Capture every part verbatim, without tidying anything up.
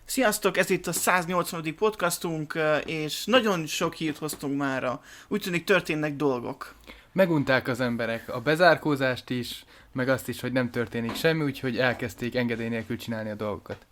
Sziasztok, ez itt a száznyolcvanadik podcastunk, és nagyon sok hírt hoztunk mára. Úgy tűnik történnek dolgok. Megunták az emberek a bezárkózást is, meg azt is, hogy nem történik semmi, úgyhogy elkezdték engedély nélkül csinálni a dolgokat.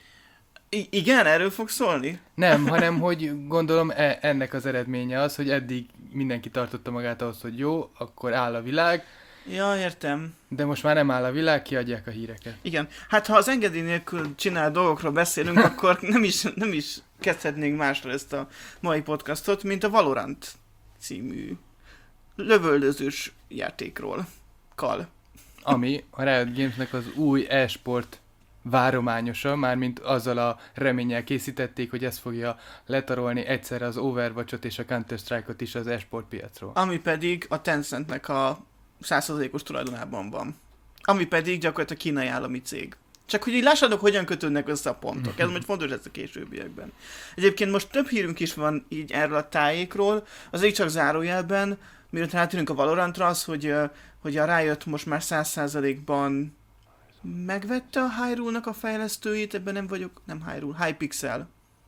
I- igen, erről fog szólni? Nem, hanem hogy gondolom e- ennek az eredménye az, hogy eddig mindenki tartotta magát ahhoz, hogy jó, akkor áll a világ. Ja, értem. De most már nem áll a világ, kiadják a híreket. Igen, hát ha az engedély nélkül csinál dolgokról beszélünk, akkor nem is, nem is kezdhetnénk másra ezt a mai podcastot, mint a Valorant című lövöldözős játékról. Kal. Ami a Riot Gamesnek az új e-sport várományosa, mármint azzal a reménnyel készítették, hogy ez fogja letarolni egyszerre az Overwatchot és a Counter-Strike-ot is az e-sport piacról. Ami pedig a Tencentnek a száz százalékos tulajdonában van. Ami pedig gyakorlatilag a kínai állami cég. Csak hogy így lássátok, hogyan kötődnek össze a pontok. Ez majd fontos lesz a későbbiekben. Egyébként most több hírünk is van így erről a tájékról. Az egy csak zárójelben, miután átérünk a Valorantra, az, hogy, hogy a Riot most már száz százalékban megvette a Hyrule-nak a fejlesztőit, ebben nem vagyok, nem Hyrule, Hypixel.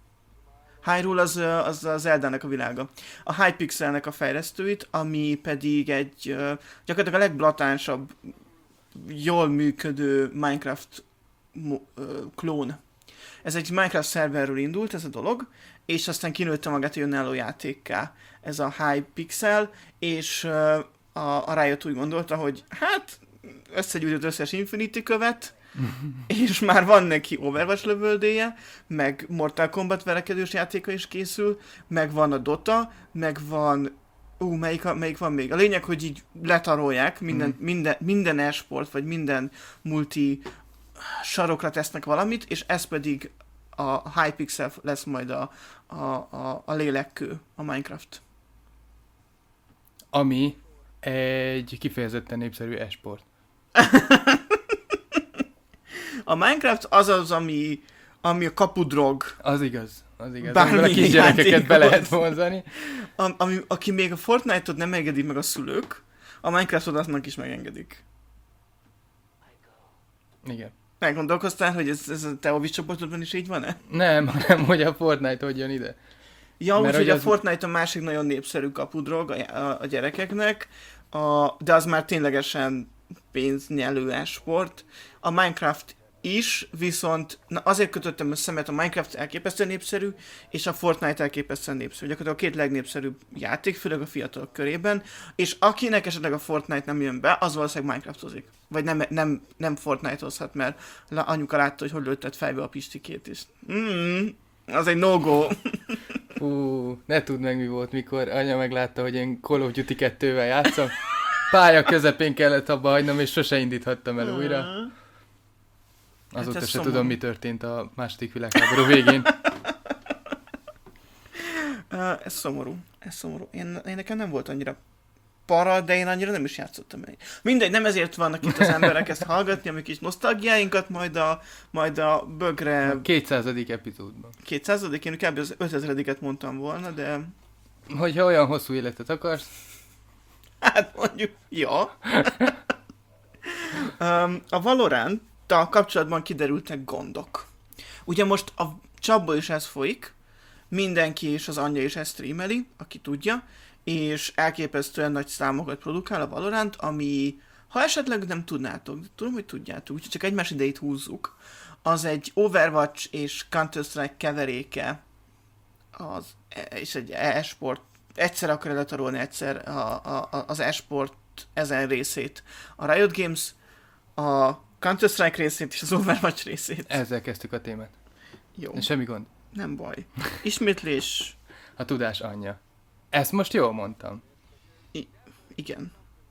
Hyrule az, az az Zeldának a világa. A Hypixelnek a fejlesztőit, ami pedig egy gyakorlatilag a legblatánsabb, jól működő Minecraft klón. Ez egy Minecraft szerverről indult ez a dolog, és aztán kinőtte magát egy önálló játékká ez a Hypixel, és a, a Riot úgy gondolta, hogy hát összegyűjtött összes Infinity követ, és már van neki Overwatch lövöldéje, meg Mortal Kombat verekedős játéka is készül, meg van a Dota, meg van... Ú, uh, melyik, melyik van még? A lényeg, hogy így letarolják minden, mm. minden, minden e-sport, vagy minden multi sarokra tesznek valamit, és ez pedig a Hypixel lesz majd a, a, a, a lélekkő, a Minecraft. Ami egy kifejezetten népszerű e-sport. A Minecraft az az, ami, ami a kapudrog. Az igaz, az igaz. Bármi Amivel a kisgyerekeket játékot. be lehet vonzani. A, ami, aki még a Fortnite-ot nem engedik meg a szülők, a Minecraftot aznak is megengedik. Igen. Meggondolkoztál, hogy ez, ez a te Ovis csoportodban is így van-e? Nem, hanem hogy a Fortnite hogy jön ide. Ja, úgyhogy az... a Fortnite a másik nagyon népszerű kapudrog a, a, a gyerekeknek, a, de az már ténylegesen pénznyelő sport. A Minecraft is, viszont na azért kötöttem össze, mert a Minecraft elképesztően népszerű, és a Fortnite elképesztően népszerű. Gyakorlatilag a két legnépszerűbb játék, főleg a fiatalok körében, és akinek esetleg a Fortnite nem jön be, az valószínűleg Minecraftozik. Vagy nem, nem, nem Fortnite-ozhat, mert anyuka látta, hogy hogy lőtted fejbe a pistikét is. Mm, az egy no-go. Hú, ne tudd meg mi volt, mikor anya meglátta, hogy én Call of Duty kettővel játszom. Pálya közepén kellett abba hagynom, és sose indíthattam el újra. Azóta hát se szomorú. tudom, mi történt a második világháború végén. Uh, ez szomorú, ez szomorú. Én, én nekem nem volt annyira para, de én annyira nem is játszottam el. Mindegy, nem ezért vannak itt az emberek ezt hallgatni, amik kis nosztalgiáinkat majd a, majd a bögre... A kétszázadik epizódban. kétszázadik Én kb. Az ötezrediket mondtam volna, de... Hogyha olyan hosszú életet akarsz... Hát mondjuk, ja. um, a Valorant-tal kapcsolatban kiderültek gondok. Ugye most a csapból is ez folyik, mindenki és az anyja is ezt streameli, aki tudja, és elképesztően nagy számokat produkál a Valorant, ami, ha esetleg nem tudnátok, de tudom, hogy tudjátok, úgyhogy csak egymás idejét húzzuk, az egy Overwatch és Counter-Strike keveréke, az, és egy e-sport, egyszer akar letarolni egyszer a, a, az e-sport ezen részét. A Riot Games, a Counter-Strike részét és az Overwatch részét. Ezzel kezdtük a témát. Jó. Semmi gond. Nem baj. Ismétlés. A tudás anyja. Ezt most jól mondtam. I- igen.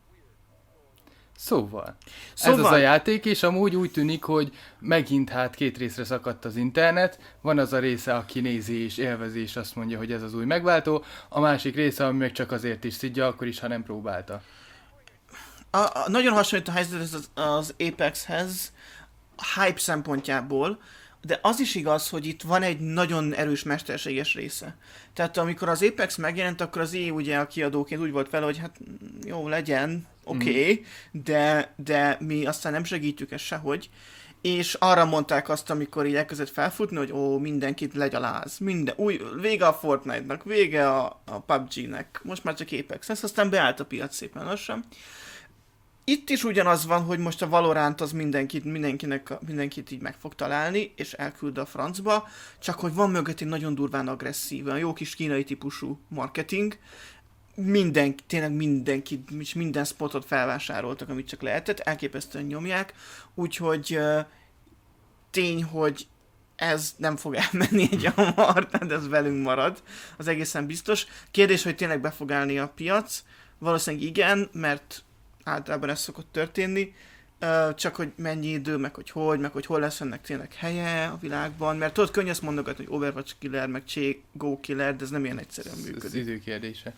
Szóval, Szóval, ez az a játék, és amúgy úgy tűnik, hogy megint hát két részre szakadt az internet. Van az a része, aki nézi és élvezi, és azt mondja, hogy ez az új megváltó. A másik része, ami meg csak azért is szidja, akkor is, ha nem próbálta. A, a, nagyon hasonlít a helyzet az, az Apexhez a hype szempontjából, de az is igaz, hogy itt van egy nagyon erős mesterséges része. Tehát amikor az Apex megjelent, akkor az é u ugye a kiadóként úgy volt vele, hogy hát jó, legyen, oké, okay, mm. de, de mi aztán nem segítjük ezt sehogy. és arra mondták azt, amikor így elkezdett felfutni, hogy ó, mindenkit legyaláz, minden, új, vége a Fortnite-nak, vége a, a pé u bé gé-nek, most már csak Apex, ez aztán beállt a piac szépen lassan. Itt is ugyanaz van, hogy most a Valorant az mindenkit, mindenkinek, mindenkit így meg fog találni, és elküld a francba, csak hogy van mögöttén nagyon durván agresszív, olyan jó kis kínai típusú marketing, minden, tényleg mindenki, és minden spotot felvásároltak, amit csak lehetett, elképesztően nyomják, úgyhogy uh, tény, hogy ez nem fog elmenni egy hamar, tehát ez velünk marad, az egészen biztos. Kérdés, hogy tényleg be fog állni a piac, valószínűleg igen, mert általában ez szokott történni, uh, csak hogy mennyi idő, meg hogy hogy, meg hogy hol lesz ennek tényleg helye a világban, mert tudod, könnyű azt mondogatni, hogy Overwatch killer, meg Go killer, de ez nem ilyen egyszerűen működik. Ez idő kérdése.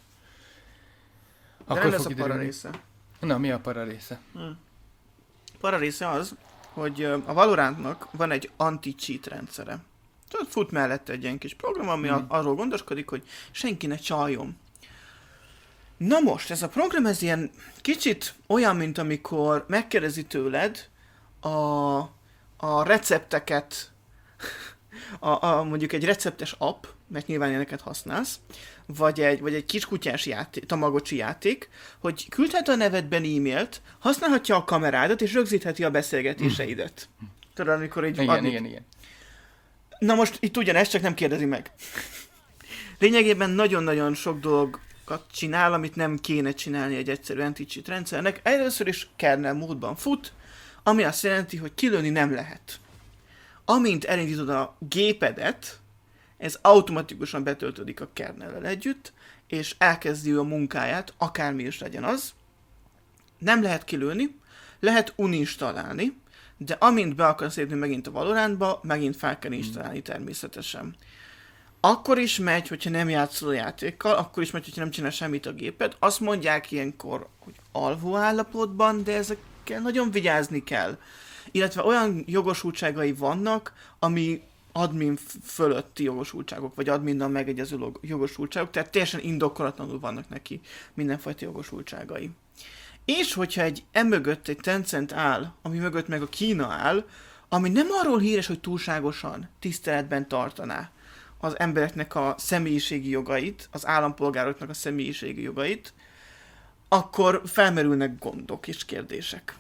De akkor nem lesz a para része. Na, mi a para része? Hmm. Para része az, hogy a Valorantnak van egy anti-cheat rendszere. Tehát fut mellette egy ilyen kis program, ami hmm. arról gondoskodik, hogy senki ne csaljon. Na most, ez a program ez ilyen kicsit olyan, mint amikor megkérdezi tőled a, a recepteket, a, a, mondjuk egy receptes app, mert nyilván ilyeneket használsz, vagy egy, vagy egy kiskutyás játék, tamagocsi játék, hogy küldhet a nevedben e-mailt, használhatja a kamerádat, és rögzítheti a beszélgetéseidet. Tudod, amikor így igen, adni... igen, igen. Na most itt ugyanezt, csak nem kérdezi meg. Lényegében nagyon-nagyon sok dolgot csinál, amit nem kéne csinálni egy egyszerű anti-cheat rendszernek. Először is kernel módban fut, ami azt jelenti, hogy kilőni nem lehet. Amint elindítod a gépedet, ez automatikusan betöltődik a kernellel együtt, és elkezdi a munkáját, akármi is legyen az. Nem lehet kilőni, lehet uninstallálni, de amint be akarsz lépni megint a Valorantba, megint fel kell installálni természetesen. Akkor is megy, hogyha nem játszol a játékkal, akkor is megy, hogyha nem csinál semmit a géped. Azt mondják ilyenkor, hogy alvó állapotban, de ezekkel nagyon vigyázni kell. Illetve olyan jogosultságai vannak, ami admin fölötti jogosultságok, vagy adminnal megegyező jogosultságok, tehát teljesen indokolatlanul vannak neki mindenfajta jogosultságai. És hogyha egy emögött egy Tencent áll, ami mögött meg a Kína áll, ami nem arról híres, hogy túlságosan tiszteletben tartaná az embereknek a személyiségi jogait, az állampolgároknak a személyiségi jogait, akkor felmerülnek gondok és kérdések.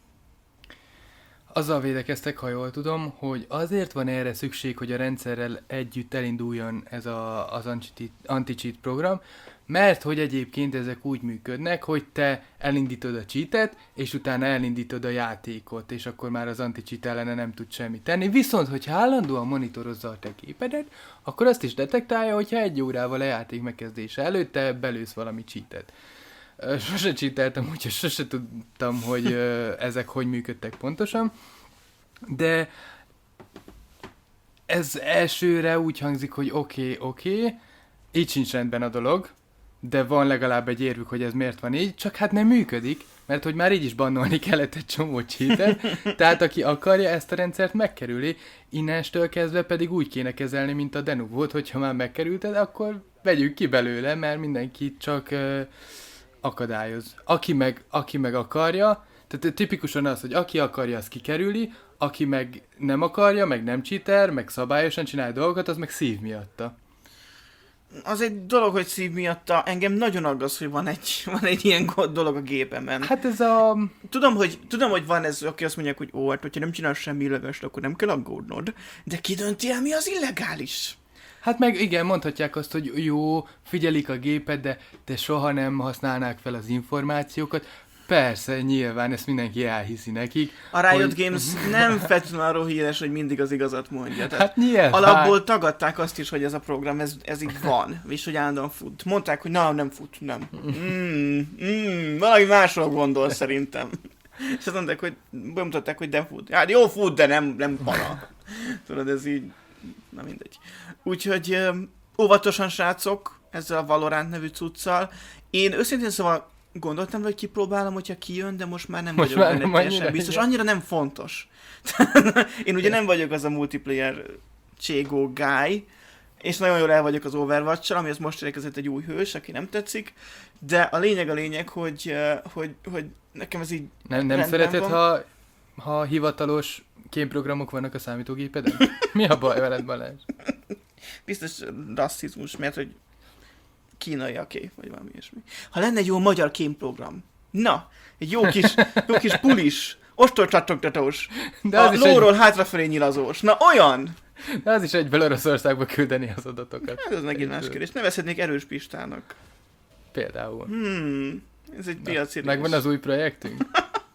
Azzal védekeztek, ha jól tudom, hogy azért van erre szükség, hogy a rendszerrel együtt elinduljon ez a, az anti-cheat program, mert hogy egyébként ezek úgy működnek, hogy te elindítod a cheatet, és utána elindítod a játékot, és akkor már az anti-cheat ellene nem tud semmit tenni. Viszont, hogyha állandóan monitorozza a te képedet, akkor azt is detektálja, hogyha egy órával a játék megkezdése előtt te belősz valami cheatet. Sose cheateltem, úgyhogy sose tudtam, hogy ezek hogy működtek pontosan, de ez elsőre úgy hangzik, hogy oké, okay, oké, okay, így sincs rendben a dolog, de van legalább egy érvük, hogy ez miért van így, csak hát nem működik, mert hogy már így is bannolni kellett egy csomó cheatet, tehát aki akarja ezt a rendszert megkerüli, innenstől kezdve pedig úgy kéne kezelni, mint a Denuvót, hogyha már megkerülted, akkor vegyük ki belőle, mert mindenki csak uh, akadályoz. Aki meg, aki meg akarja, tehát tipikusan az, hogy aki akarja, az kikerüli, aki meg nem akarja, meg nem cheater, meg szabályosan csinál dolgokat, az meg szív miatta. Az egy dolog, hogy szív miatta, engem nagyon aggaszt, hogy van egy, van egy ilyen dolog a gépemen. Hát ez a... Tudom, hogy, tudom, hogy van ez, aki azt mondják, hogy ó, hát hogyha nem csinálsz semmi illegális, akkor nem kell aggódnod, de ki dönti el, mi az illegális? Hát meg igen, mondhatják azt, hogy jó, figyelik a gépet, de, de soha nem használnák fel az információkat. Persze, nyilván, ezt mindenki elhiszi nekik. A Riot hogy... Games nem feltétlenül arról híres, hogy mindig az igazat mondja. Tehát hát nyilván. Alapból tagadták azt is, hogy ez a program, ez, ez így van, és hogy állandóan fut. Mondták, hogy na, nem fut, nem. Mm, mm, valami másról gondol szerintem. És azt mondták, hogy bemutatták, hogy de fut. Hát jó fut, de nem, nem para. Tudod, ez így, na mindegy. Úgyhogy óvatosan, srácok, ezzel a Valorant nevű cuccal. Én őszintén szóval gondoltam, hogy kipróbálom, hogyha kijön, de most már nem most vagyok benne teljesen biztos. Annyira nem fontos. Én ugye nem vagyok az a multiplayer cségó guy, és nagyon jól el vagyok az Overwatch-sal, amihez most érkezett egy új hős, aki nem tetszik, de a lényeg a lényeg, hogy, hogy, hogy nekem ez így Nem, nem szereted, van. Ha ha hivatalos kémprogramok vannak a számítógépeden? Mi a baj veled, Balázs? Biztos rasszizmus, mert hogy kínaiaké, vagy valami ilyesmi. Ha lenne egy jó magyar kémprogram, na, egy jó kis, jó kis pulis, ostorcsattogtatós, a lóról egy... hátrafelé nyilazós, na olyan! De az is egyből Oroszországba küldeni az adatokat. Hát ez megint más kérdés. Nevezhetnék Erős Pistának. Például. Hmm, ez egy piaci rész. Megvan az új projektünk?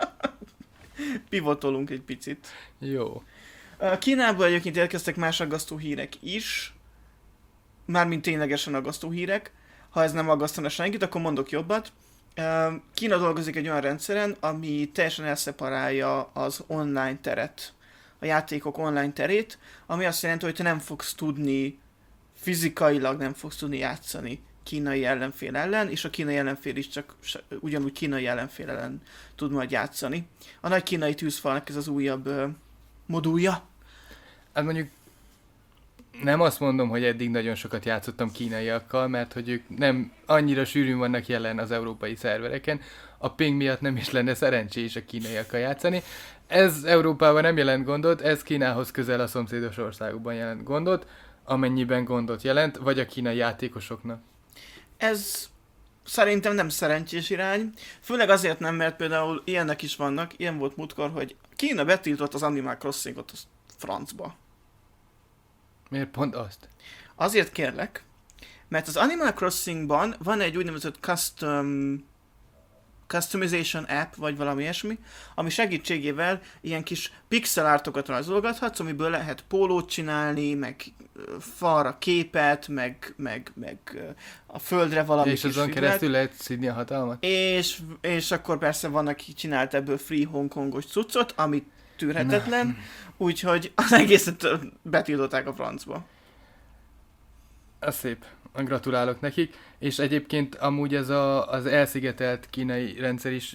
Pivotolunk egy picit. Jó. Kínából egyébként érkeztek más aggasztó hírek is. Mármint ténylegesen aggasztó hírek. Ha ez nem aggasztana senkit, akkor mondok jobbat. Kína dolgozik egy olyan rendszeren, ami teljesen elszeparálja az online teret, a játékok online terét, ami azt jelenti, hogy te nem fogsz tudni, fizikailag nem fogsz tudni játszani kínai ellenfél ellen, és a kínai ellenfél is csak ugyanúgy kínai ellenfél ellen tud majd játszani. A nagy kínai tűzfalnak ez az újabb uh, modulja. Hát mondjuk nem azt mondom, hogy eddig nagyon sokat játszottam kínaiakkal, mert hogy ők nem annyira sűrűn vannak jelen az európai szervereken, a ping miatt nem is lenne szerencsés a kínaiakkal játszani. Ez Európában nem jelent gondot, ez Kínához közel a szomszédos országokban jelent gondot, amennyiben gondot jelent, vagy a kínai játékosoknak. Ez szerintem nem szerencsés irány, főleg azért nem, mert például ilyenek is vannak, ilyen volt múltkor, hogy Kína betiltott az Animal Crossingot a francba. Miért pont azt? Azért kérlek, mert az Animal Crossingban van egy úgynevezett custom, customization app, vagy valami ilyesmi, ami segítségével ilyen kis pixel artokat rajzolgathatsz, amiből lehet pólót csinálni, meg falra képet, meg, meg, meg a földre valami és kis azon figurát. keresztül lehet szídni a hatalmat? És, és akkor persze van, aki csinált ebből free hongkongos cuccot, amit tűrhetetlen, úgyhogy az egészet betiltották a francba. Az szép. Gratulálok nekik. És egyébként amúgy ez a, az elszigetelt kínai rendszer is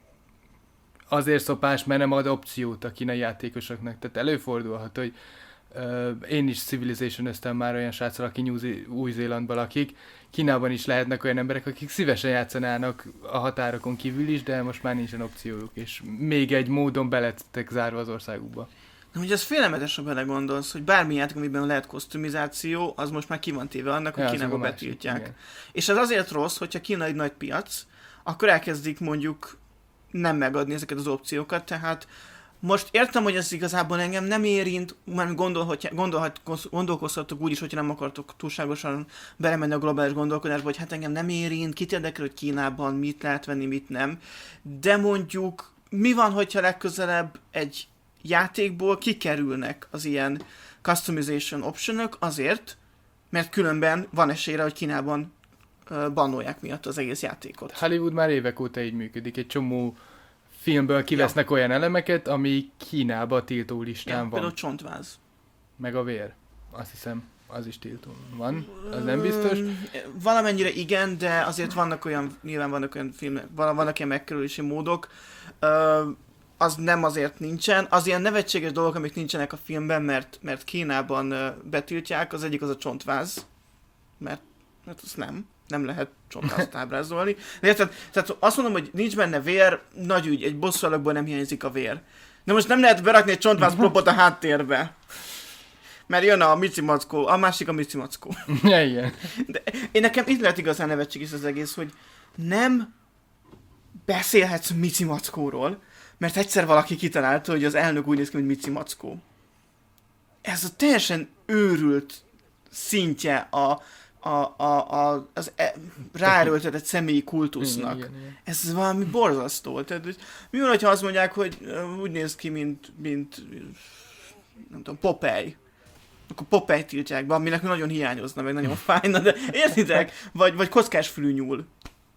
azért szopás, mert nem ad opciót a kínai játékosoknak. Tehát előfordulhat, hogy uh, én is Civilization-öztem már olyan sráccal, aki Új-Zélandban lakik. Kínában is lehetnek olyan emberek, akik szívesen játszanának a határokon kívül is, de most már nincsen opciójuk, és még egy módon belettek zárva az országukba. De hogy az félelmetes, ha belegondolsz, hogy bármi játék, amiben lehet kosztumizáció, az most már ki van téve annak, hogy ja, Kínába betiltják. Másik, és ez azért rossz, hogyha Kína egy nagy piac, akkor elkezdik mondjuk nem megadni ezeket az opciókat, tehát most értem, hogy ez igazából engem nem érint, már gondolhat, gondolhat, gondolkozhatok úgy is, hogyha nem akartok túlságosan belemenni a globális gondolkodásba, hogy hát engem nem érint, kit érdekel, hogy Kínában mit lehet venni, mit nem, de mondjuk mi van, hogyha legközelebb egy játékból kikerülnek az ilyen customization optionok azért, mert különben van esélyre, hogy Kínában uh, bannolják miatt az egész játékot. Hollywood már évek óta így működik. Egy csomó filmből kivesznek ja. olyan elemeket, ami Kínába tiltó listán ja, van. Például csontváz. Meg a vér. Azt hiszem, az is tiltó van. Az nem biztos. Valamennyire igen, de azért vannak olyan, nyilván vannak olyan filmek, vannak ilyen megkerülési módok. Uh, az nem azért nincsen. Az ilyen nevetséges dolgok, amik nincsenek a filmben, mert, mert Kínában uh, betiltják, az egyik az a csontváz, mert, mert az nem, nem lehet csontvázt ábrázolni. De érted? Tehát azt mondom, hogy nincs benne vér, nagy ügy, egy bosszúalakból nem hiányzik a vér. De most nem lehet berakni egy csontváz propot a háttérbe. Mert jön a Mici Mackó, a másik a Mici Mackó. Ja, igen. De én nekem itt lehet igazán nevetséges az egész, hogy nem beszélhetsz Mici Mackóról, mert egyszer valaki kitalálta, hogy az elnök úgy néz ki, mint Mici Mackó. Ez a teljesen őrült szintje a, a, a, a, az e, ráerőltetett személyi kultusznak. Igen, igen, igen. Ez valami borzasztó. Tehát, mi van, ha azt mondják, hogy úgy néz ki, mint, mint nem tudom, Popeye. Akkor Popeye tiltják be, aminek nagyon hiányozna, meg nagyon fájna, de értitek? Vagy, vagy kockásfülű nyúl.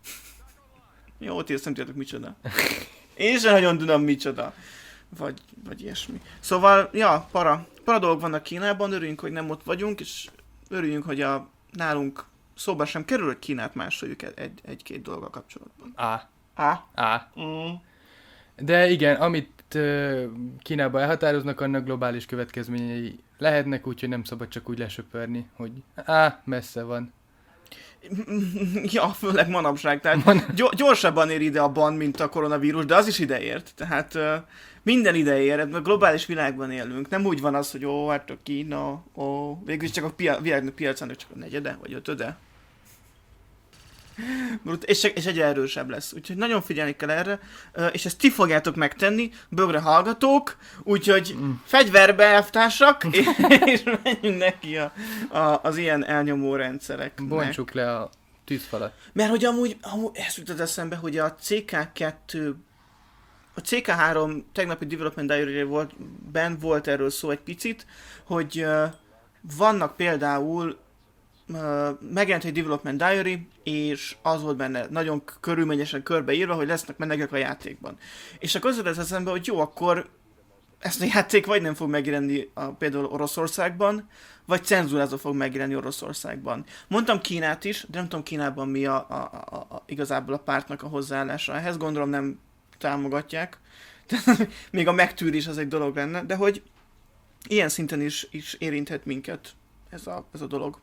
Jó, ott érzem, tudjátok micsoda. Én sem nagyon tudom micsoda. Vagy, vagy ilyesmi. Szóval, ja, para. Para dolgok vannak Kínában, örüljünk, hogy nem ott vagyunk, és örüljünk, hogy a nálunk szóba sem kerül, hogy Kínát másoljuk egy, egy-két dolga kapcsolatban. Á. Á? Á. Mm. De igen, amit uh, Kínában elhatároznak, annak globális következményei lehetnek, úgyhogy nem szabad csak úgy lesöpörni, hogy á, messze van. Ja, főleg manapság, tehát Man- gyorsabban ér ide a ban, mint a koronavírus, de az is ideért, tehát uh, minden ideér, mert globális világban élünk, nem úgy van az, hogy ó, hát a Kína, ó, végülis csak a pia- világnak piacának csak a negyede, vagy ötöde. És, és egyre erősebb lesz, úgyhogy nagyon figyelni kell erre, és ezt ti fogjátok megtenni, bögre hallgatók, úgyhogy mm. fegyverbe, elvtársak, és menjünk neki a, a, az ilyen elnyomó rendszereknek. Bontsuk le a tűzfalat. Mert hogy amúgy, amúgy ezt jutott eszembe, hogy a cé ká kettő, a cé ká három tegnapi Development Diary volt, ben volt erről szó egy picit, hogy uh, vannak például Uh, megjelent egy Development Diary, és az volt benne nagyon körülményesen körbeírva, hogy lesznek menegek a játékban. És akkor az jutott eszembe, hogy jó, akkor ezt a játék vagy nem fog megjelenni a, például Oroszországban, vagy cenzúrázva fog megjelenni Oroszországban. Mondtam Kínát is, de nem tudom Kínában mi a, a, a, a, igazából a pártnak a hozzáállása. Ehhez gondolom nem támogatják. Még a megtűrés az egy dolog lenne, de hogy ilyen szinten is, is érinthet minket ez a, ez a dolog.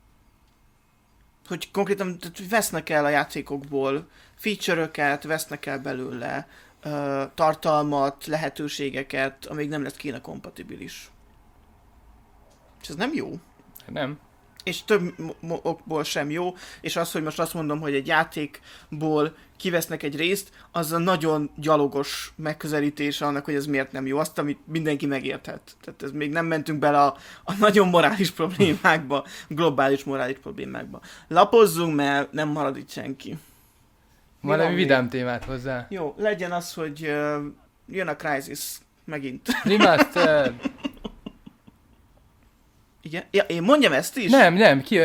Hogy konkrétan vesznek el a játékokból feature-öket, vesznek el belőle uh, tartalmat, lehetőségeket, amíg nem lesz Kína kompatibilis. És ez nem jó. Nem. És több okból sem jó, és az, hogy most azt mondom, hogy egy játékból kivesznek egy részt, az a nagyon gyalogos megközelítése annak, hogy ez miért nem jó, azt, amit mindenki megérthet. Tehát ez még nem mentünk bele a, a nagyon morális problémákba, globális morális problémákba. Lapozzunk, mert nem marad itt senki. Valami vidám témát hozzá. Jó, legyen az, hogy uh, jön a Crysis megint. Remaster! Igen? Ja, én mondjam ezt is? Nem, nem, ki,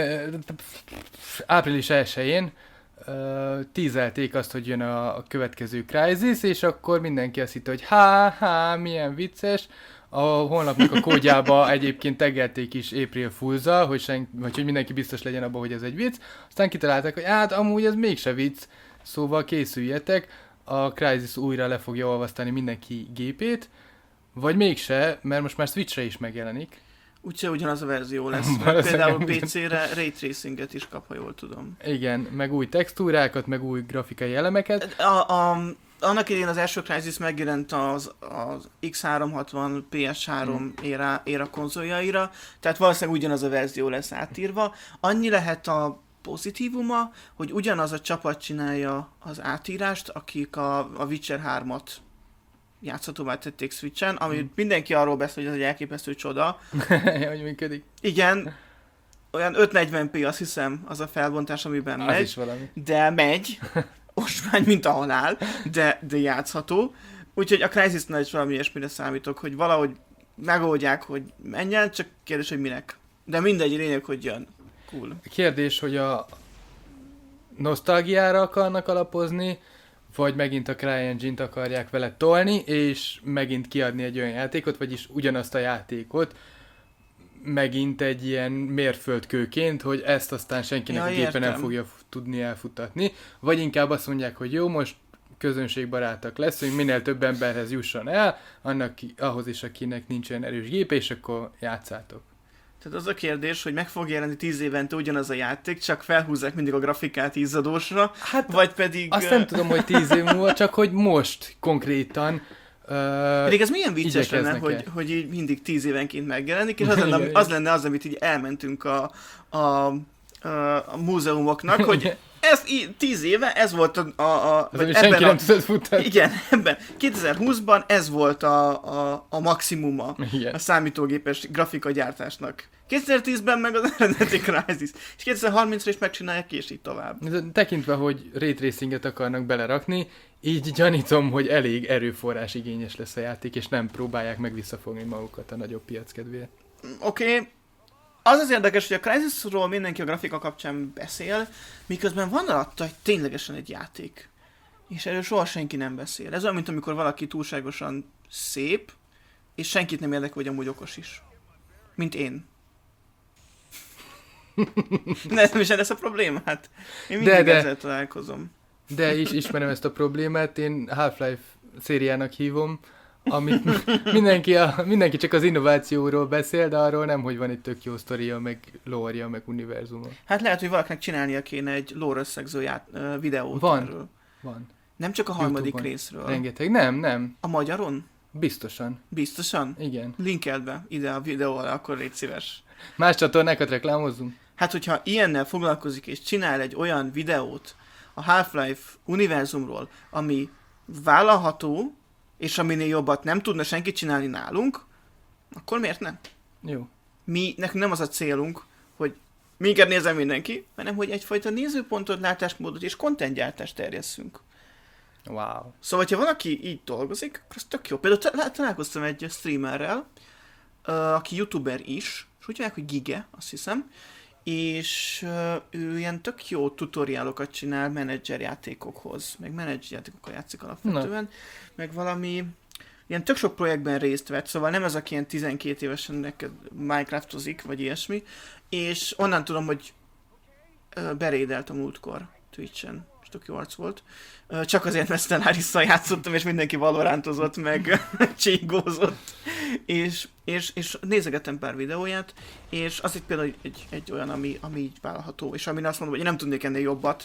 április elsején uh, tízelték azt, hogy jön a, a következő Crysis, és akkor mindenki azt hitte, hogy há, há, milyen vicces. A honlapnak a kódjába egyébként taggelték is April Fool's-al, hogy, sen, vagy hogy mindenki biztos legyen abban, hogy ez egy vicc. Aztán kitalálták, hogy hát amúgy ez mégse vicc, szóval készüljetek, a Crysis újra le fogja olvasztani mindenki gépét, vagy mégse, mert most már Switchre is megjelenik. Úgyse ugyanaz a verzió lesz, mert például pé cére Ray Tracinget is kap, ha jól tudom. Igen, meg új textúrákat, meg új grafikai elemeket. A, a, annak idején az első Crysis megjelent az, az iksz háromszázhatvan pé es három hmm. éra, éra konzoljaira, tehát valószínűleg ugyanaz a verzió lesz átírva. Annyi lehet a pozitívuma, hogy ugyanaz a csapat csinálja az átírást, akik a, a Witcher hármat játszhatóvá tették Switchen, ami hmm. mindenki arról beszél, hogy ez egy elképesztő csoda. Hogy működik. Igen, olyan ötszáznegyven pé azt hiszem az a felbontás, amiben az megy. Is valami. De megy. Ostmány, mint a halál, de, de játszható. Úgyhogy a Crysis-nál is valami ilyesmire számítok, hogy valahogy megoldják, hogy menjen, csak kérdés, hogy minek. De mindegy, lényeg, hogy jön. Cool. Kérdés, hogy a nosztalgiára akarnak alapozni, vagy megint a CryEngine-t akarják vele tolni, és megint kiadni egy olyan játékot, vagyis ugyanazt a játékot, megint egy ilyen mérföldkőként, hogy ezt aztán senkinek ja, a gépen nem fogja tudni elfutatni, vagy inkább azt mondják, hogy jó, most közönségbarátak leszünk, minél több emberhez jusson el, annak, ahhoz is, akinek nincs olyan erős gép, és akkor játszátok. Tehát az a kérdés, hogy meg fog jelenni tíz évente ugyanaz a játék, csak felhúzzák mindig a grafikát izzadósra, hát vagy pedig... Azt nem tudom, hogy tíz év múlva, csak hogy most konkrétan uh, pedig ez milyen vicces lenne, hogy, hogy így mindig tíz évenként megjelenik, és az lenne, az lenne az, amit így elmentünk a, a, a, a múzeumoknak, hogy ez í- tíz éve, ez volt a... a, a az, senki a, nem tudott futni. Igen, ebben. kétezer-húszban ez volt a, a, a maximuma igen. a számítógépes grafikagyártásnak. kétezer-tízben meg az eredeti Crysis. És kétezer-harmincra is megcsinálják, és így tovább. Tekintve, hogy Ray Tracinget akarnak belerakni, így gyanítom, hogy elég erőforrás igényes lesz a játék, és nem próbálják meg visszafogni magukat a nagyobb piac kedvéért. Oké. Okay. Az az érdekes, hogy a Crysisról mindenki a grafika kapcsán beszél, miközben van alatta egy, ténylegesen egy játék. És erről soha senki nem beszél. Ez olyan, mint amikor valaki túlságosan szép, és senkit nem érdekel, hogy amúgy okos is. Mint én. De ez nem is lesz a problémát. Én mindig de, de, ezzel találkozom. De is ismerem ezt a problémát, én Half-Life szériának hívom, amit mindenki, a, mindenki csak az innovációról beszél, de arról nem, hogy van egy tök jó sztoria, meg lore-ja, meg univerzuma. Hát lehet, hogy valakinek csinálnia kéne egy lore összegző ját, uh, videót Van. erről. Van. Nem csak a harmadik YouTube-on. részről. Rengeteg. Nem, nem. A magyaron? Biztosan. Biztosan? Igen. Linkeld be ide a videó alá, akkor légy szíves. Más csatornákat reklámozzunk? Hát, hogyha ilyennel foglalkozik és csinál egy olyan videót a Half-Life univerzumról, ami vállalható, és aminél jobbat nem tudna senki csinálni nálunk, akkor miért nem? Jó. Mi, nekünk nem az a célunk, hogy minket nézem mindenki, hanem hogy egyfajta nézőpontot, látásmódot és contentgyártást terjesszünk. Wow. Szóval, ha valaki így dolgozik, akkor az tök jó. Például tal- találkoztam egy streamerrel, uh, aki youtuber is, és úgy mondják, hogy Gige, azt hiszem, és uh, ő ilyen tök jó tutoriálokat csinál menedzser játékokhoz, meg menedzser játékokkal játszik alapvetően, Na. meg valami ilyen tök sok projektben részt vett, szóval nem az, aki ilyen tizenkét évesen neked Minecraftozik, vagy ilyesmi, és onnan tudom, hogy uh, berédelt a múltkor Twitchen, és tök jó arc volt. Uh, csak azért, mert Stellaris-szal játszottam, és mindenki valorántozott, meg csígózott, és, és, és nézegettem pár videóját, és az itt például egy, egy olyan, ami, ami így vállalható, és amin azt mondom, hogy én nem tudnék ennél jobbat,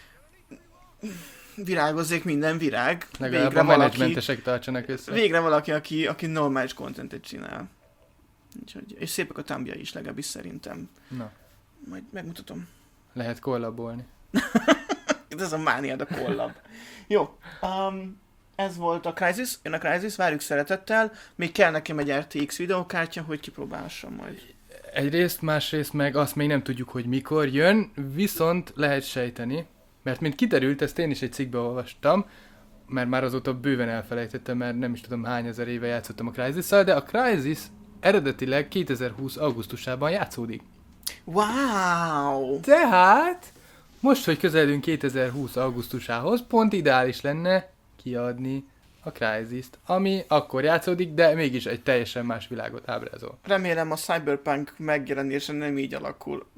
virágozzék minden virág. Legalább végre a menedzsmentesek tartsanak össze. Végre valaki, aki, aki normális contentet csinál. Úgyhogy, és szépek a thumbjai is, legalábbis szerintem. Na. Majd megmutatom. Lehet kollabolni. Ez a mániád a kollab. Jó, um, ez volt a Crysis, jön a Crysis, várjuk szeretettel. Még kell nekem egy er té iksz videókártya, hogy kipróbálhassam majd. Egyrészt, másrészt meg azt még nem tudjuk, hogy mikor jön, viszont lehet sejteni, mert mint kiderült, ezt én is egy cikkbe olvastam, mert már azóta bőven elfelejtettem, mert nem is tudom hány ezer éve játszottam a Crysis-szal, de a Crysis eredetileg kétezer-húsz augusztusában játszódik. Wow! Tehát most, hogy közeledünk kétezer-húsz augusztusához, pont ideális lenne kiadni a Crysis-t, ami akkor játszódik, de mégis egy teljesen más világot ábrázol. Remélem a Cyberpunk megjelenése nem így alakul.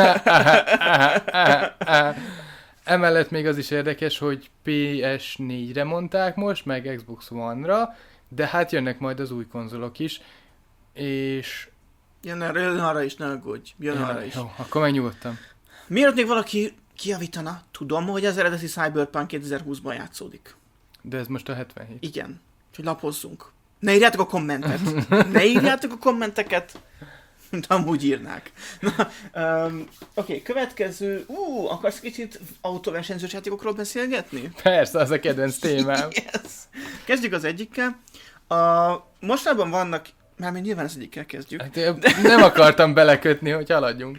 Emellett még az is érdekes, hogy pé es négyre mondták most, meg Xbox One-ra, de hát jönnek majd az új konzolok is, és... Jön arra, jön arra is, ne aggódj, jön ja, arra is. Jó, akkor megnyugodtam. Miért még valaki kijavítana? Tudom, hogy az eredeti Cyberpunk kétezer-húszban játszódik. De ez most a hetvenhét. Igen. Úgyhogy lapozzunk. Ne írjátok a kommentet. Ne írjátok a kommenteket. Mint amúgy írnák. Na, um, Oké, okay, következő... Ú, akarsz kicsit autóversenyzős játékokról beszélgetni? Persze, az a kedvenc témám. Yes. Kezdjük az egyikkel. A, mostában vannak... Mármint nyilván az egyikkel kezdjük. Hát, de... Nem akartam belekötni, hogy haladjunk.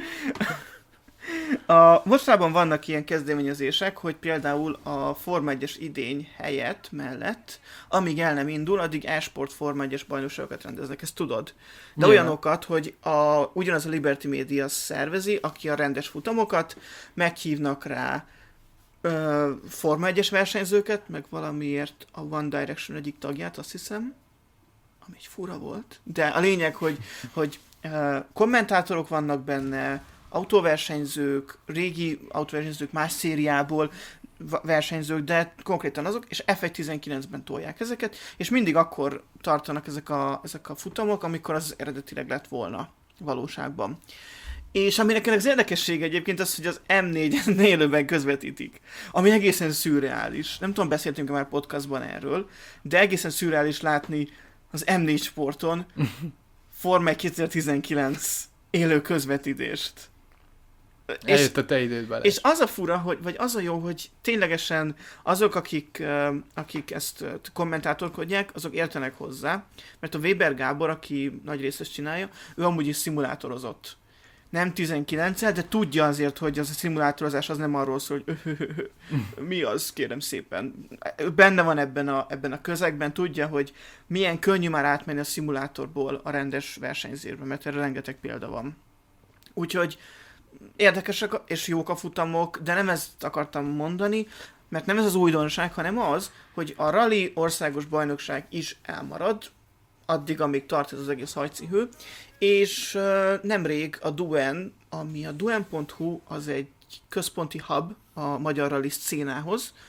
A, mostában vannak ilyen kezdeményezések, hogy például a Forma egyes idény helyett, mellett, amíg el nem indul, addig e-sport Forma egyes bajnokságokat rendeznek, ezt tudod. De Nyilván. Olyanokat, hogy a, ugyanaz a Liberty Media szervezi, aki a rendes futamokat, meghívnak rá ö, Forma egyes versenyzőket, meg valamiért a One Direction egyik tagját, azt hiszem, ami egy fura volt. De a lényeg, hogy, hogy ö, kommentátorok vannak benne, autóversenyzők, régi autóversenyzők más szériából versenyzők, de konkrétan azok, és ef egy tizenkilencben tolják ezeket, és mindig akkor tartanak ezek a, ezek a futamok, amikor az eredetileg lett volna valóságban. És aminek az érdekessége egyébként az, hogy az em négyen élőben közvetítik, ami egészen szürreális. Nem tudom, beszéltünk már podcastban erről, de egészen szürreális látni az em négy sporton Forma egy kétezer-tizenkilenc élő közvetítést. Eljött a te időd És az a fura, hogy, vagy az a jó, hogy ténylegesen azok, akik, akik ezt kommentátorkodják, azok értenek hozzá, mert a Weber Gábor, aki nagy részt ezt csinálja, ő amúgy is szimulátorozott. Nem tizenkilenccel, de tudja azért, hogy az a szimulátorozás az nem arról szól, hogy mi az, kérem szépen. Benne van ebben a, ebben a közegben, tudja, hogy milyen könnyű már átmenni a szimulátorból a rendes versenyzésbe, mert erre rengeteg példa van. Úgyhogy érdekesek és jók a futamok, de nem ezt akartam mondani, mert nem ez az újdonság, hanem az, hogy a Rally országos bajnokság is elmarad, addig, amíg tart ez az egész hajcihő, és uh, nemrég a Duen, ami a duen pont hu, az egy központi hub a magyar rally szcénához,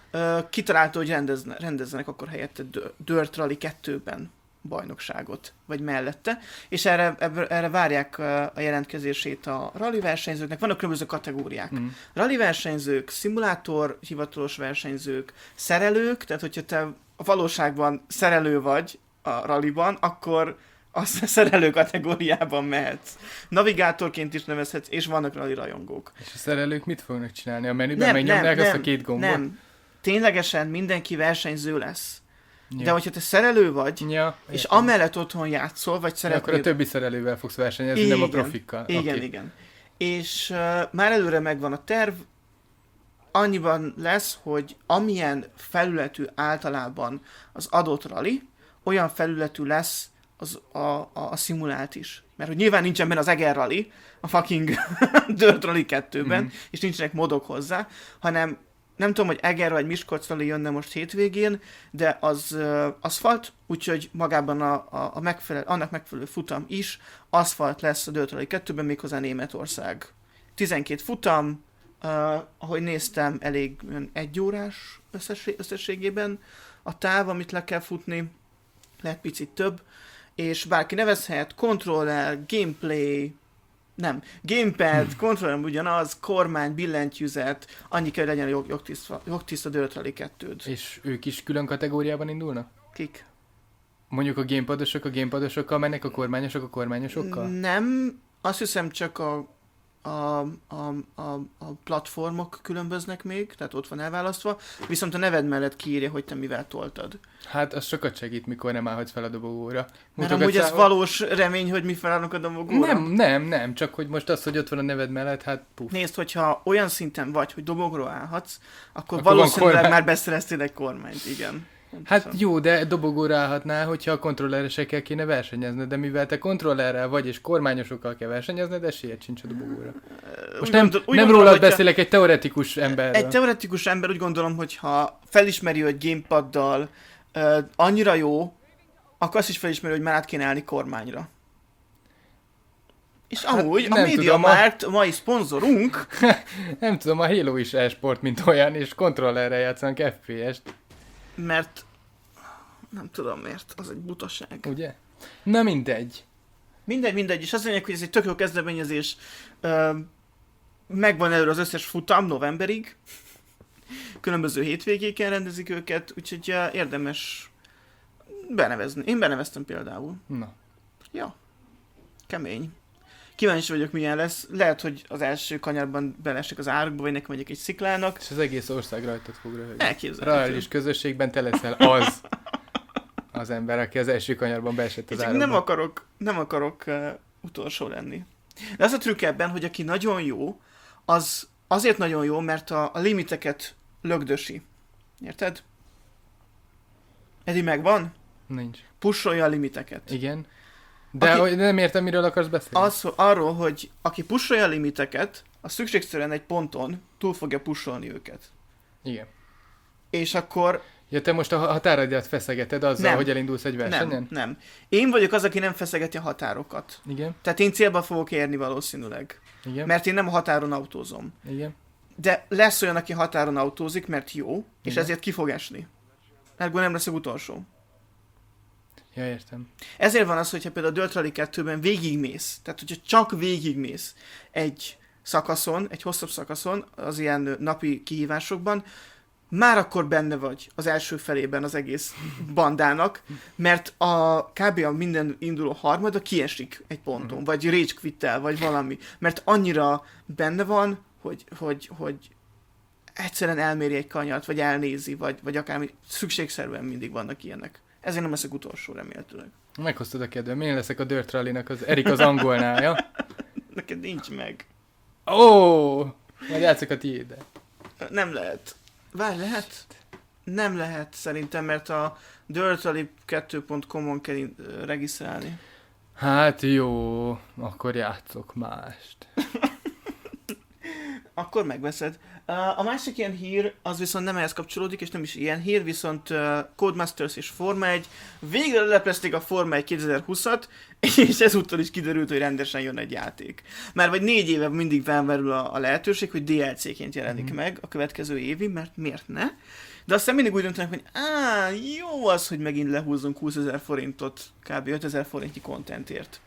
ö, kitalálta, hogy rendezne, rendezzenek akkor helyette Dirt Rally kettőben bajnokságot, vagy mellette, és erre, ebből, erre várják a jelentkezését a rally versenyzőknek. Vannak különböző kategóriák. Mm. Rally versenyzők, szimulátor, hivatalos versenyzők, szerelők, tehát hogyha te a valóságban szerelő vagy a rallyban, akkor a szerelő kategóriában mehetsz. Navigátorként is nevezhetsz, és vannak rally rajongók. És a szerelők mit fognak csinálni? A menüben megnyomják azt a két gombot? Nem, ténylegesen mindenki versenyző lesz. Ja. De hogyha te szerelő vagy, ja, és értem. Amellett otthon játszol, vagy szeretnél... Akkor a többi szerelővel fogsz versenyezni, igen, nem a profikkal. Igen, okay. igen. És uh, már előre megvan a terv, annyiban lesz, hogy amilyen felületű általában az adott rally, olyan felületű lesz az, a, a, a szimulált is. Mert hogy nyilván nincsen benne az Eger Rally, a fucking Dirt Rally kettőben, mm-hmm. és nincsenek modok hozzá, hanem nem tudom, hogy Eger vagy Miskolc Rally jönne most hétvégén, de az uh, aszfalt, úgyhogy magában a, a, a megfelel, annak megfelelő futam is aszfalt lesz a Dirt Rally kettőben, méghozzá Németország. tizenkét futam, uh, ahogy néztem, elég egy órás összesség, összességében a táv, amit le kell futni, lehet picit több, és bárki nevezhet, controller, gameplay, nem, gamepad, controller ugyanaz, kormány, billentyűzet, annyi kell, hogy legyen a jog, jogtiszta, jogtiszta Dirt Rally kettőd. És ők is külön kategóriában indulnak? Kik? Mondjuk a gamepadosok a gamepadosokkal mennek, a kormányosok a kormányosokkal? Nem, azt hiszem csak a, a, a, a, a platformok különböznek még, tehát ott van elválasztva, viszont a neved mellett kiírja, hogy te mivel toltad. Hát az sokat segít, mikor nem állhatsz fel a dobogóra. Mert amúgy ez valós remény, hogy mi felállunk a dobogóra? Nem, nem, nem, csak hogy most az, hogy ott van a neved mellett, hát puf. Nézd, hogyha olyan szinten vagy, hogy dobogóra állhatsz, akkor, akkor valószínűleg már beszereztél egy kormányt, igen. Hát jó, de dobogóra állhatnál, hogyha a kontrolleresekkel kéne versenyezned, de mivel te kontrollerrel vagy, és kormányosokkal kell versenyezned, esélyed sincs a dobogóra. Most nem, gondol, nem rólad gondolom, beszélek, egy teoretikus emberről. Egy teoretikus ember úgy gondolom, hogy ha felismeri, hogy gamepaddal uh, annyira jó, akkor azt is felismeri, hogy már át kéne állni kormányra. És hát amúgy a MediaMarkt a mai szponzorunk... Nem tudom, a Halo is e-sport, mint olyan, és kontrollerrel játszanak ef pé est. Mert nem tudom miért, az egy butaság. Ugye? Na mindegy. Mindegy, mindegy, és azt mondják, hogy ez egy tök jó kezdeményezés. Megvan előre az összes futam novemberig. Különböző hétvégéken rendezik őket, úgyhogy érdemes benevezni. Én beneveztem például. Na. Ja. Kemény. Kíváncsi vagyok, milyen lesz. Lehet, hogy az első kanyarban belesek az árokba, vagy nekem megyek egy sziklának. És az egész ország rajtad fog röhögni. Elképzelhető. Rallis közösségben te leszel az az ember, aki az első kanyarban beesett az árokba. Nem akarok, nem akarok uh, utolsó lenni. De az a trükk ebben, hogy aki nagyon jó, az azért nagyon jó, mert a, a limiteket lögdösi. Érted? Edi megvan? Nincs. Pusolja a limiteket. Igen. De aki, nem értem, miről akarsz beszélni. Az, arról, hogy aki pusolja a limiteket, az szükségszerűen egy ponton túl fogja pusolni őket. Igen. És akkor... Ja, te most a határadját feszegeted azzal, nem, hogy elindulsz egy versenyen? Nem, nem. Én vagyok az, aki nem feszegeti a határokat. Igen. Tehát én célba fogok érni valószínűleg. Igen. Mert én nem a határon autózom. Igen. De lesz olyan, aki határon autózik, mert jó, igen, és ezért ki fog esni. Mert nem lesz az utolsó. Ja, értem. Ezért van az, hogyha például a Dirt Rally kettőben végigmész, tehát hogyha csak végigmész egy szakaszon, egy hosszabb szakaszon, az ilyen napi kihívásokban, már akkor benne vagy az első felében az egész bandának, mert a kb. A minden induló harmada kiesik egy ponton, vagy rage quittel, vagy valami, mert annyira benne van, hogy, hogy, hogy egyszerűen elméri egy kanyart, vagy elnézi, vagy, vagy akármi, szükségszerűen mindig vannak ilyenek. Ezért nem leszek utolsó, remélhetőleg. Meghoztad a kedvem. Én leszek a Dirt Rally-nak az Erik az angolnája. Neked nincs meg. Ó, oh, majd játszok a tiéddel. Nem lehet. Várj, lehet? Nem lehet szerintem, mert a dirt rally kettő pont com-on kell regisztrálni. Hát jó, akkor játszok mást. Akkor megveszed. A másik ilyen hír, az viszont nem ehhez kapcsolódik, és nem is ilyen hír, viszont Codemasters és Forma egy végre leplezték a Forma egy kétezer-húszat, és ezúttal is kiderült, hogy rendesen jön egy játék. Már vagy négy éve mindig felmerül a, a lehetőség, hogy dé el cé-ként jelenik mm-hmm. meg a következő évi, mert miért ne? De aztán mindig úgy döntenek, hogy á, jó az, hogy megint lehúzzunk húszezer forintot kb. ötezer forintnyi contentért.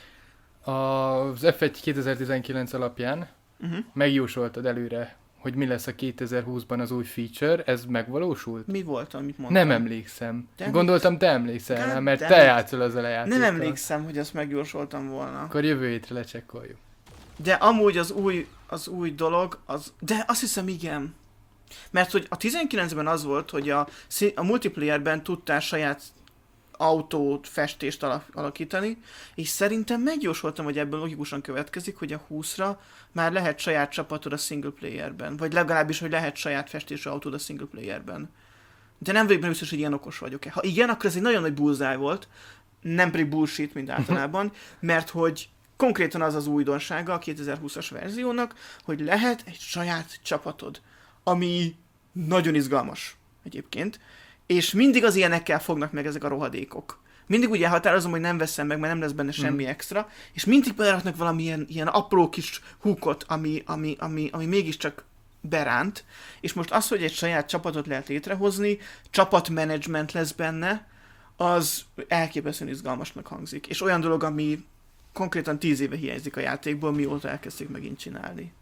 Az ef egy kétezer-tizenkilenc alapján Uh-huh. megjósoltad előre, hogy mi lesz a kétezer-húszban az új feature, ez megvalósult? Mi volt, amit mondtam? Nem emlékszem. De Gondoltam, te emlékszel rá, God mert damn te it. játszol azzal a játékkal. Nem emlékszem, hogy ezt megjósoltam volna. Akkor jövő hétre lecsekkoljuk. De amúgy az új, az új dolog, az... De azt hiszem igen. Mert hogy a tizenkilencben az volt, hogy a, a multiplayerben tudtál saját autót, festést alakítani, és szerintem megjósoltam, hogy ebből logikusan következik, hogy a húszra már lehet saját csapatod a single playerben, vagy legalábbis, hogy lehet saját festésű autód a single playerben. De nem vagyok benne biztos, hogy ilyen okos vagyok-e. Ha igen, akkor ez egy nagyon nagy bullseye volt, nem pedig bullshit, mint általában, mert hogy konkrétan az az újdonsága a kétezer-húszas verziónak, hogy lehet egy saját csapatod, ami nagyon izgalmas egyébként, és mindig az ilyenekkel fognak meg ezek a rohadékok. Mindig úgy elhatározom, hogy nem veszem meg, mert nem lesz benne semmi mm. extra, és mindig beleraknak valamilyen ilyen apró kis húkot, ami, ami, ami, ami mégiscsak beránt, és most az, hogy egy saját csapatot lehet létrehozni, csapatmenedzsment lesz benne, az elképesztően izgalmasnak hangzik. És olyan dolog, ami konkrétan tíz éve hiányzik a játékból, mióta elkezdték megint csinálni.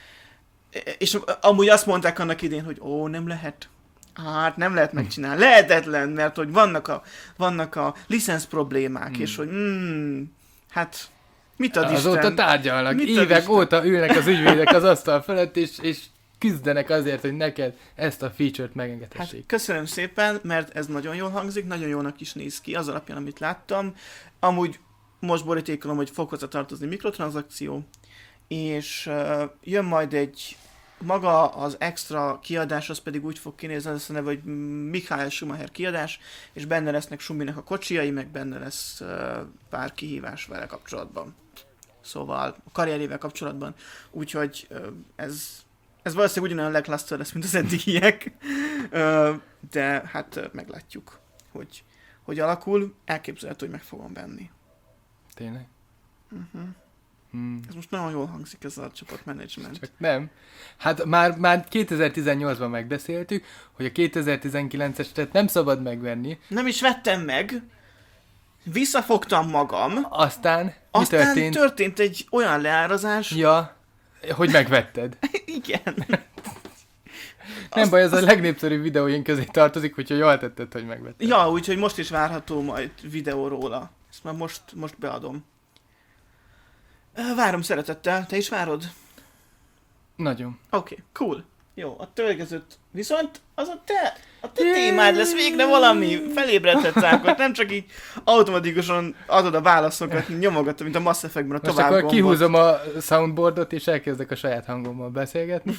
És amúgy azt mondták annak idén, hogy ó, nem lehet. Hát nem lehet megcsinálni. Lehetetlen, mert hogy vannak a, vannak a licensz problémák, hmm. és hogy mm, hát mit ad Isten? Azóta tárgyalnak, mit évek óta ülnek az ügyvédek az asztal felett, és, és küzdenek azért, hogy neked ezt a feature-t megengedhessék. Hát köszönöm szépen, mert ez nagyon jól hangzik, nagyon jónak is néz ki, az alapján, amit láttam. Amúgy most borítékolom, hogy fog hozzá tartozni mikrotranszakció, és uh, jön majd egy maga az extra kiadás, az pedig úgy fog kinézni, az a neve, hogy Michael Schumacher kiadás, és benne lesznek Schuminek a kocsiai, meg benne lesz uh, pár kihívás vele kapcsolatban. Szóval a karrierével kapcsolatban. Úgyhogy uh, ez, ez valószínűleg ugyanolyan lackluster lesz, mint az eddigiek, uh, de hát uh, meglátjuk, hogy, hogy alakul. Elképzelhető, hogy meg fogom venni. Tényleg? Uh-huh. Hmm. Ez most nagyon jól hangzik, ez a csapatmenedzsment. Csak nem. Hát már, már kétezer-tizennyolcban megbeszéltük, hogy a kétezer-tizenkilenceset nem szabad megvenni. Nem is vettem meg, visszafogtam magam. Aztán mi Aztán történt? történt egy olyan leárazás. Ja, hogy megvetted. Igen. Nem Azt... baj, ez a legnépszerűbb videóink közé tartozik, hogyha jól tetted, hogy megvetted. Ja, úgyhogy most is várható majd videó róla. Ezt már most, most beadom. Várom szeretettel, te is várod? Nagyon. Oké, okay, cool. Jó, a következőt viszont az a te, a te témád lesz végre valami, felébredhetsz Ákot, nem csak így automatikusan adod a válaszokat, nyomogatod, mint a Mass Effectben a tovább tovább gombot. Most akkor kihúzom a soundboardot, és elkezdek a saját hangommal beszélgetni.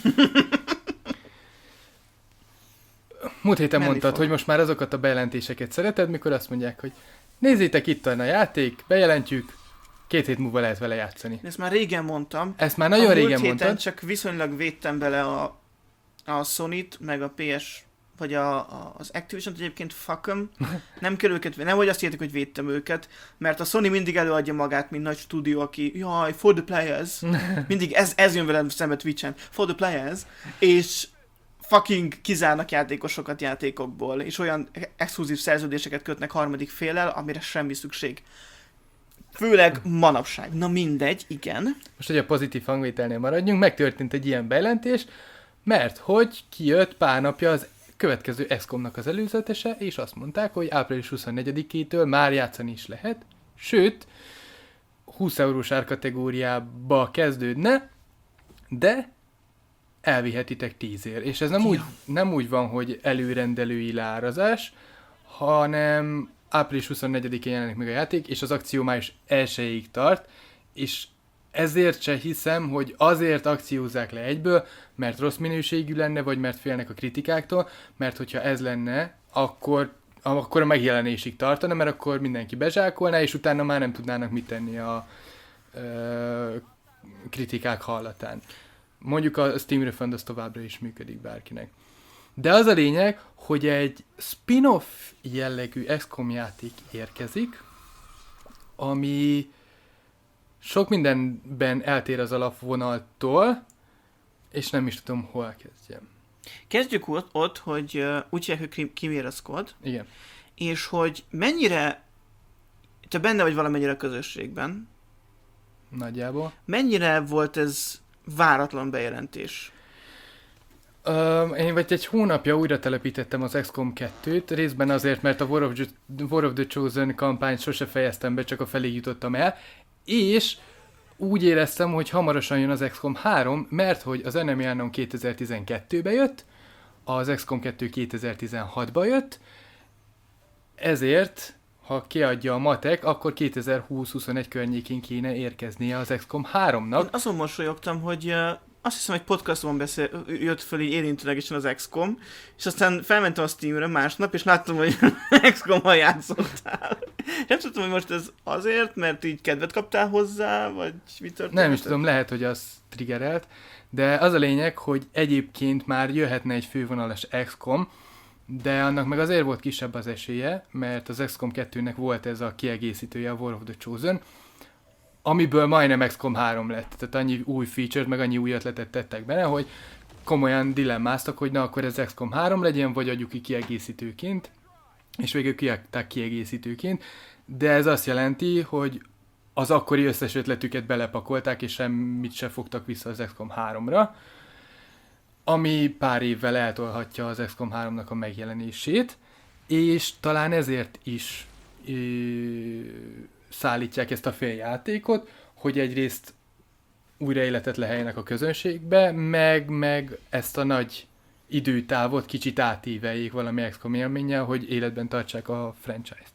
Múlt héten Menni mondtad, fog. hogy most már azokat a bejelentéseket szereted, mikor azt mondják, hogy nézzétek, itt van a játék, bejelentjük, két hét múlva lehet vele játszani. Ezt már régen mondtam. Ezt már nagyon a régen mondtad. Csak viszonylag védtem bele a, a Sony-t, meg a pé es, vagy a, a, az Activision-t, egyébként fuck 'em. Nem kell őket, nem hogy azt írtak, hogy védtem őket, mert a Sony mindig előadja magát, mint nagy stúdió, aki jaj, for the players. Mindig ez, ez jön velem szembe Twitch-en. For the players. És fucking kizárnak játékosokat játékokból, és olyan exkluzív szerződéseket kötnek harmadik féllel, amire semmi szükség. Főleg manapság. Na mindegy, igen. Most, hogy a pozitív hangvételnél maradjunk, megtörtént egy ilyen bejelentés, mert hogy kijött pár napja az következő es kom-nak az előzetese, és azt mondták, hogy április huszonnegyedikétől már játszani is lehet, sőt, húsz eurós árkategóriába kezdődne, de elvihetitek tízért. És ez nem úgy, nem úgy van, hogy előrendelői leárazás, hanem április huszonnegyedikén jelenik meg a játék, és az akció május elsejéig tart, és ezért se hiszem, hogy azért akciózzák le egyből, mert rossz minőségű lenne, vagy mert félnek a kritikáktól, mert hogyha ez lenne, akkor, akkor a megjelenésig tartana, mert akkor mindenki bezsákolná, és utána már nem tudnának mit tenni a ö, kritikák hallatán. Mondjuk a Steam Refund az továbbra is működik bárkinek. De az a lényeg, hogy egy spin-off jellegű es kom játék érkezik, ami sok mindenben eltér az alapvonaltól, és nem is tudom, hol kezdjem. Kezdjük ott, ott hogy uh, úgy hívják, hogy Chimera Squad, Igen. és hogy mennyire, te benne vagy valamennyire a közösségben, Nagyjából. mennyire volt ez váratlan bejelentés? Uh, én vagy egy hónapja újra telepítettem az iksz kom kettőt, részben azért, mert a War of, the, War of the Chosen kampányt sose fejeztem be, csak a felé jutottam el, és úgy éreztem, hogy hamarosan jön az iksz kom három, mert hogy az Enemy Unknown kétezer-tizenkettőbe jött, az iksz kom kettő kétezer-tizenhatba jött, ezért, ha kiadja a matek, akkor kétezer-húsz-huszonegy környékén kéne érkeznie az iksz kom háromnak. Én azon mosolyogtam, hogy uh, azt hiszem, egy podcaston beszél, jött fel így érintőlegesen az iksz kom, és aztán felmentem a Steamre másnap, és láttam, hogy iksz kommal játszottál. Nem tudtam, hogy most ez azért, mert így kedvet kaptál hozzá, vagy mi történt? Nem is tudom, lehet, hogy az triggerelt, de az a lényeg, hogy egyébként már jöhetne egy fővonalas iksz kom, de annak meg azért volt kisebb az esélye, mert az iksz kom kettőnek volt ez a kiegészítője, a War of the Chosen, amiből majdnem iksz kom három lett. Tehát annyi új feature-t, meg annyi új ötletet tettek bele, hogy komolyan dilemmáztak, hogy na akkor ez iksz kom három legyen, vagy adjuk ki kiegészítőként, és végül kiadták kiegészítőként, de ez azt jelenti, hogy az akkori összes ötletüket belepakolták, és semmit se fogtak vissza az iksz kom háromra, ami pár évvel eltolhatja az iksz kom háromnak a megjelenését, és talán ezért is ö, szállítják ezt a féljátékot, hogy egyrészt újra életet leheljenek a közönségbe, meg, meg ezt a nagy időtávot kicsit átíveljék valami iksz kom élménnyel, hogy életben tartsák a franchise-t.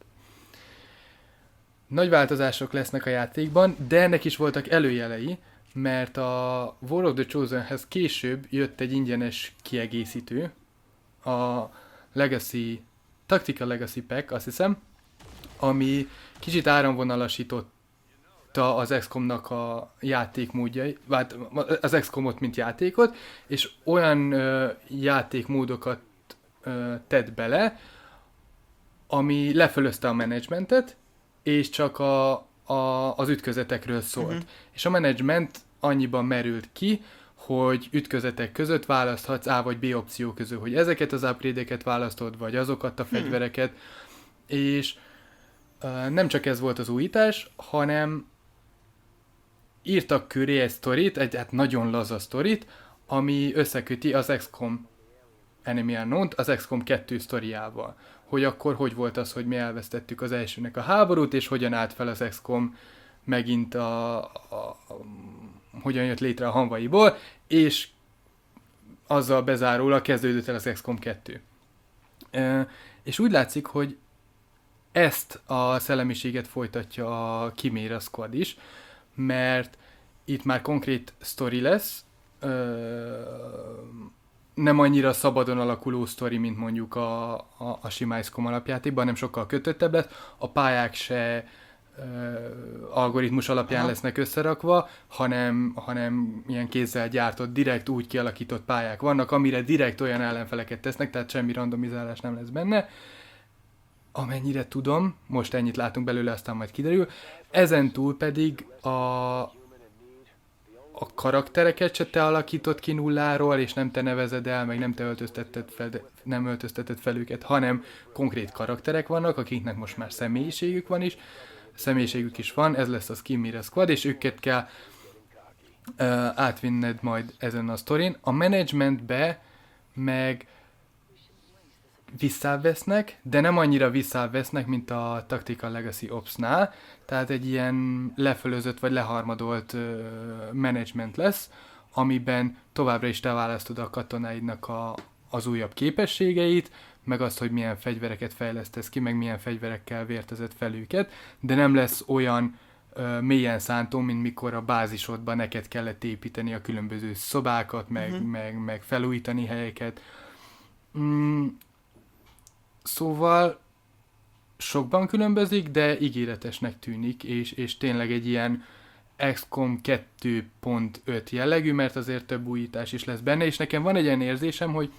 Nagy változások lesznek a játékban, de ennek is voltak előjelei, mert a War of the Chosenhez később jött egy ingyenes kiegészítő, a Legacy, Tactical Legacy Pack, azt hiszem, ami kicsit áramvonalasította az iksz komnak a játékmódjai, az iksz komot, mint játékot, és olyan ö, játékmódokat ö, tett bele, ami lefölözte a menedzsmentet, és csak a, a, az ütközetekről szólt. Uh-huh. És a menedzsment annyiban merült ki, hogy ütközetek között választhatsz A vagy B opció közül, hogy ezeket az upgrade-eket választod, vagy azokat a fegyvereket, hmm. és uh, nem csak ez volt az újítás, hanem írtak köré egy sztorit, egy hát nagyon laza sztorit, ami összeköti az iksz kom Enemy Unknown-t az iksz kom kettő sztoriával. Hogy akkor hogy volt az, hogy mi elvesztettük az elsőnek a háborút, és hogyan állt fel az iksz kom megint a, a, a hogyan jött létre a hamvaiból, és azzal bezárólag kezdődött el az iksz kom kettő. E, és úgy látszik, hogy ezt a szellemiséget folytatja a Chimera Squad is, mert itt már konkrét sztori lesz, e, nem annyira szabadon alakuló sztori, mint mondjuk a, a, a sima iksz kom alapjátékban, hanem sokkal kötöttebb lesz. A pályák se algoritmus alapján Aha. lesznek összerakva, hanem, hanem ilyen kézzel gyártott, direkt úgy kialakított pályák vannak, amire direkt olyan ellenfeleket tesznek, tehát semmi randomizálás nem lesz benne. Amennyire tudom, most ennyit látunk belőle, aztán majd kiderül. Ezen túl pedig a, a karaktereket se te alakított ki nulláról, és nem te nevezed el, meg nem te öltöztetted fel, nem öltöztetted fel őket, hanem konkrét karakterek vannak, akiknek most már személyiségük van is, személyiségük is van, ez lesz a Chimera Squad, és őket kell uh, átvinned majd ezen a sztorin. A managementbe meg visszávesznek, de nem annyira visszávesznek, mint a Tactical Legacy Ops-nál, tehát egy ilyen lefölözött vagy leharmadolt uh, management lesz, amiben továbbra is te választod a katonáidnak a, az újabb képességeit, meg azt, hogy milyen fegyvereket fejlesztesz ki, meg milyen fegyverekkel vértezed fel őket, de nem lesz olyan ö, mélyen szántó, mint mikor a bázisodban neked kellett építeni a különböző szobákat, meg, uh-huh. meg, meg felújítani helyeket. Mm, szóval sokban különbözik, de ígéretesnek tűnik, és, és tényleg egy ilyen iksz kom kettő pont öt jellegű, mert azért több újítás is lesz benne, és nekem van egy ilyen érzésem, hogy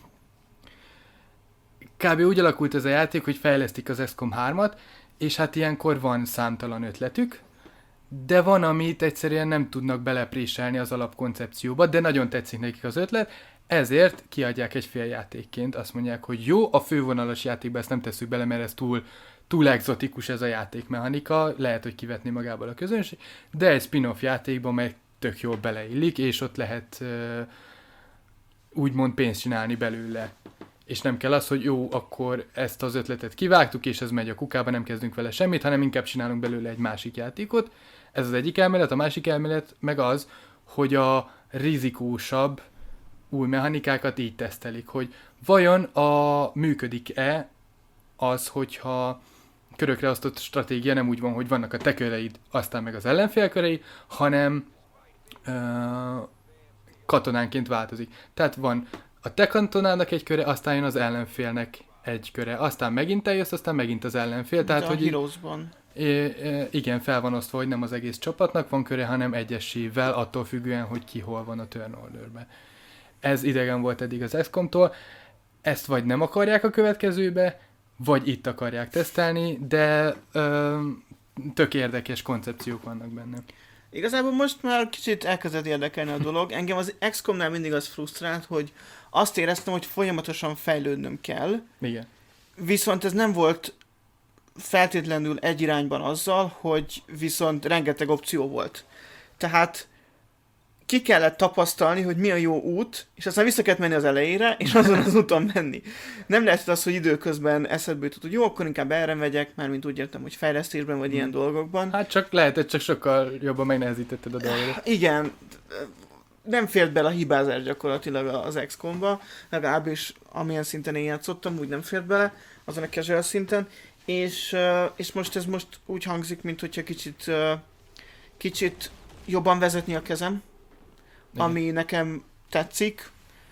kb. Úgy alakult ez a játék, hogy fejlesztik az iksz kom hármat, és hát ilyenkor van számtalan ötletük, de van, amit egyszerűen nem tudnak belepréselni az alapkoncepcióba, de nagyon tetszik nekik az ötlet, ezért kiadják egy féljátékként, azt mondják, hogy jó, a fővonalas játékba ezt nem tesszük bele, mert ez túl, túl egzotikus ez a játékmechanika, lehet, hogy kivetni magából a közönség, de egy spin-off játékban meg tök jól beleillik, és ott lehet uh, úgymond pénzt csinálni belőle. És nem kell az, hogy jó, akkor ezt az ötletet kivágtuk, és ez megy a kukába, nem kezdünk vele semmit, hanem inkább csinálunk belőle egy másik játékot. Ez az egyik elmélet, a másik elmélet meg az, hogy a rizikósabb új mechanikákat így tesztelik, hogy vajon a működik-e az, hogyha körökre osztott stratégia nem úgy van, hogy vannak a te köreid, aztán meg az ellenfél körei, hanem uh, katonánként változik. Tehát van a te katonának egy köre, aztán jön az ellenfélnek egy köre, aztán megint eljössz, aztán megint az ellenfél. Tehát, a hogy Heroesban. Igen, fel van osztva, hogy nem az egész csapatnak van köre, hanem egyesével, attól függően, hogy ki hol van a turn orderben. Ez idegen volt eddig az excom tól, ezt vagy nem akarják a következőbe, vagy itt akarják tesztelni, de ö, tök érdekes koncepciók vannak benne. Igazából most már kicsit elkezdett érdekelni a dolog. Engem az excomnál mindig az frusztrált, hogy azt éreztem, hogy folyamatosan fejlődnöm kell. Igen. Viszont ez nem volt feltétlenül egy irányban azzal, hogy viszont rengeteg opció volt. Tehát ki kellett tapasztalni, hogy mi a jó út, és aztán vissza kellett menni az elejére, és azon az úton menni. Nem lehet az, hogy időközben eszedbe jutott, hogy jó, akkor inkább erre megyek, mármint úgy értem, hogy fejlesztésben, vagy hmm. ilyen dolgokban. Hát csak lehetett, csak sokkal jobban megnehezítetted a dolgot. Igen, nem fért bele a hibázás gyakorlatilag az excomba, legalábbis amilyen szinten én játszottam, úgy nem fért bele, azon a casual szinten, és, és most ez most úgy hangzik, mint hogyha kicsit, kicsit jobban vezetni a kezem, igen. Ami nekem tetszik,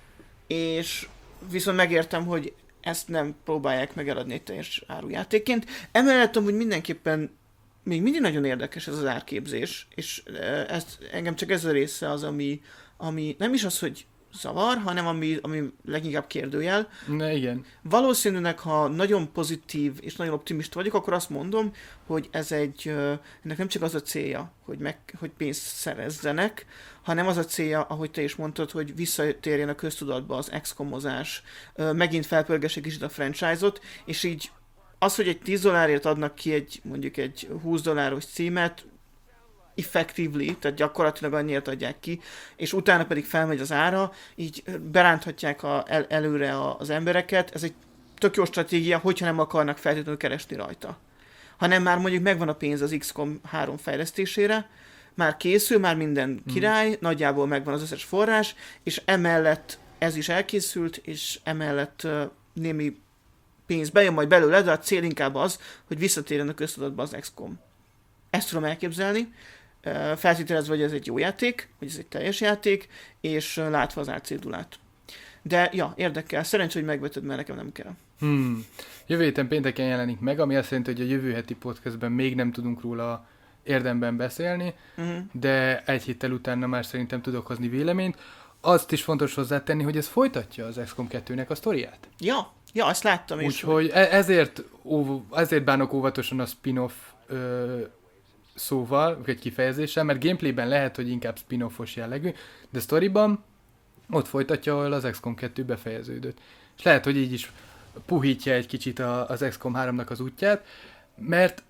és viszont megértem, hogy ezt nem próbálják megeladni egy teljes árujátékként. Emellett amúgy mindenképpen még mindig nagyon érdekes ez az árképzés, és ez, engem csak ez a része az, ami, ami nem is az, hogy zavar, hanem ami, ami leginkább kérdőjel. Na igen. Valószínűleg, ha nagyon pozitív és nagyon optimista vagyok, akkor azt mondom, hogy ez egy, ennek nem csak az a célja, hogy, meg, hogy pénzt szerezzenek, hanem az a célja, ahogy te is mondtad, hogy visszatérjen a köztudatba az excomozás, megint felpörgessék is a franchise-ot, és így az, hogy egy tíz dollárért adnak ki egy, mondjuk egy húsz dolláros címet, effectively, tehát gyakorlatilag annyiért adják ki, és utána pedig felmegy az ára, így beránthatják a, el, előre a, az embereket. Ez egy tök jó stratégia, hogyha nem akarnak feltétlenül keresni rajta. Hanem már mondjuk megvan a pénz az iksz kom három fejlesztésére, már készül, már minden király, hmm. nagyjából megvan az összes forrás, és emellett ez is elkészült, és emellett uh, némi pénz bejön majd belőle, de a cél inkább az, hogy visszatérjen a köztudatba az iksz kom. Ezt tudom elképzelni, feltételezve, hogy ez egy jó játék, hogy ez egy teljes játék, és látva az árcédulát. De ja, érdekel. Szerencsé, hogy megveted, mert nekem nem kell. Hmm. Jövő héten pénteken jelenik meg, ami azt jelenti, hogy a jövő heti podcastben még nem tudunk róla érdemben beszélni, uh-huh. de egy héttel utána már szerintem tudok hozni véleményt. Azt is fontos hozzátenni, hogy ez folytatja az iksz kom kettőnek a sztoriát. Ja, ja, azt láttam is. Úgyhogy ezért, óv, ezért bánok óvatosan a spin-off ö, szóval, vagy kifejezéssel, mert gameplayben lehet, hogy inkább spin-offos jellegű, de sztoriban ott folytatja, ahol az iksz kom kettő befejeződött. És lehet, hogy így is puhítja egy kicsit a, az iksz kom háromnak az útját, mert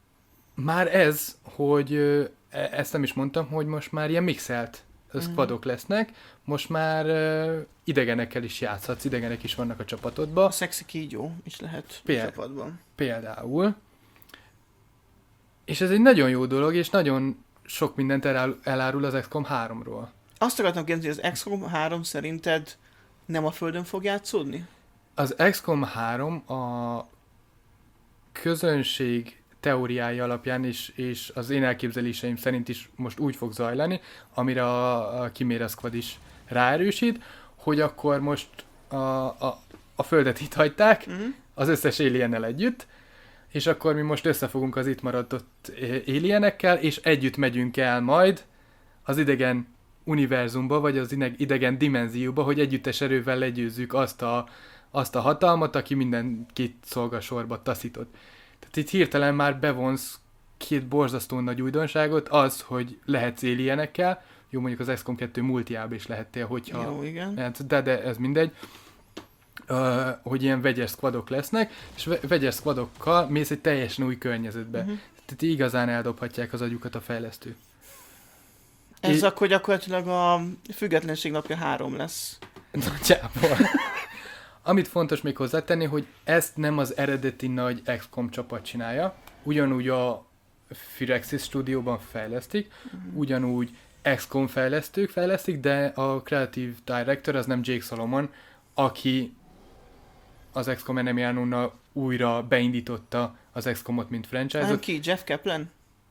már ez, hogy e, ezt nem is mondtam, hogy most már ilyen mixelt squadok lesznek, most már uh, idegenekkel is játszhatsz, idegenek is vannak a csapatodban. A szexi kígyó is lehet Péld- a csapatban. Például. És ez egy nagyon jó dolog, és nagyon sok mindent elárul, elárul az iksz kom háromról. Azt akartam kérdezni, hogy az iksz kom három szerinted nem a Földön fog játszódni? Az iksz kom három a közönség teóriája alapján is, és az én elképzeléseim szerint is most úgy fog zajlani, amire a, a Chimera Squad is ráerősít, hogy akkor most a, a, a Földet itt hagyták, uh-huh. az összes aliennel együtt, és akkor mi most összefogunk az itt maradott alienekkel, és együtt megyünk el majd az idegen univerzumba, vagy az idegen dimenzióba, hogy együttes erővel legyőzzük azt a, azt a hatalmat, aki mindenkit szolgasorba taszított. Tehát itt hirtelen már bevonsz két borzasztó nagy újdonságot, az, hogy lehetsz alienekkel, jó, mondjuk az X COM kettő multiába is lehettél, hogyha... Jó, igen. Hát, de, de ez mindegy. Uh, hogy ilyen vegyes squadok lesznek, és ve- vegyes squadokkal mész egy teljesen új környezetbe. Uh-huh. Tehát igazán eldobhatják az agyukat a fejlesztő. Ez É... akkor gyakorlatilag a Függetlenség napja három lesz. Nagyjából. Amit fontos még hozzátenni, hogy ezt nem az eredeti nagy X COM csapat csinálja, ugyanúgy a Firaxis stúdióban fejlesztik, uh-huh. ugyanúgy X COM fejlesztők fejlesztik, de a Creative Director az nem Jake Solomon, aki az X COM Enemy Unknown-nal újra beindította az X COM-ot, mint franchise-ot. Nem ki? Jeff Kaplan?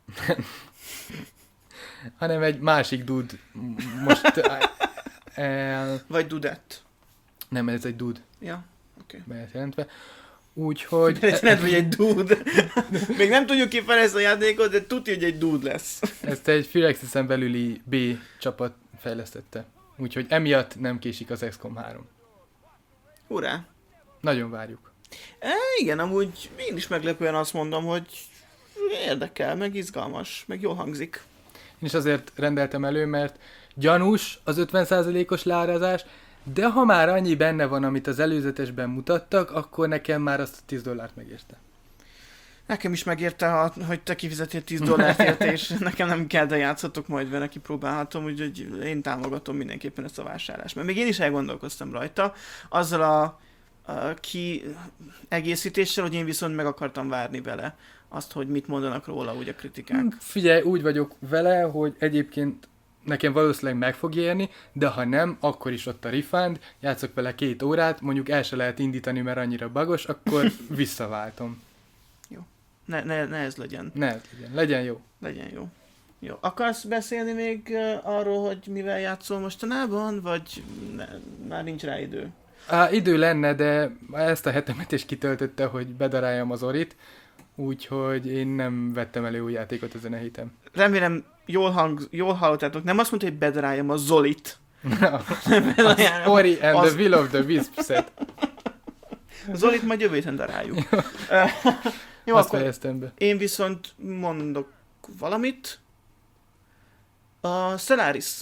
Hanem egy másik dude most... el... Vagy Dudett? Nem, ez egy dude. Ja, oké. Okay. Bejelentve. Úgyhogy... Ez nem, hogy egy dude. Még nem tudjuk kifejezni a játékot, de tudja, hogy egy dude lesz. Ezt egy Firaxisen belüli B csapat fejlesztette. Úgyhogy emiatt nem késik az X COM három. Urá! Nagyon várjuk. E, igen, amúgy én is meglepően azt mondom, hogy érdekel, meg izgalmas, meg jól hangzik. Én is azért rendeltem elő, mert gyanús az ötven százalékos leárazás, de ha már annyi benne van, amit az előzetesben mutattak, akkor nekem már azt a tíz dollárt megérte. Nekem is megérte, ha, hogy te kifizetél tíz dollárt érte, és nekem nem kell, de játszhatok majd vele, kipróbálhatom, úgyhogy én támogatom mindenképpen ezt a vásárlást. Mert még én is elgondolkoztam rajta, azzal a, a kiegészítéssel, hogy én viszont meg akartam várni vele azt, hogy mit mondanak róla úgy a kritikák. Figyelj, úgy vagyok vele, hogy egyébként nekem valószínűleg meg fog érni, de ha nem, akkor is ott a refund, játszok vele két órát, mondjuk el se lehet indítani, mert annyira bagos, akkor visszaváltom. Jó. Ne, ne, ne ez legyen. Ne ez legyen. Legyen jó. Legyen jó. Jó. Akarsz beszélni még uh, arról, hogy mivel játszol mostanában, vagy ne, már nincs rá idő? Á, idő lenne, de ezt a hetemet is kitöltötte, hogy bedaráljam az Orit, úgyhogy én nem vettem elő új játékot ezen a héten. Remélem jól, hang, jól hallottátok. Nem azt mondta, hogy bedaráljam a Zolit. Az Ori and az... the Will of the Wisp set. Zolit majd jövő héten daráljuk. Jó, azt akkor fejeztem be. Én viszont mondok valamit. A Stellaris.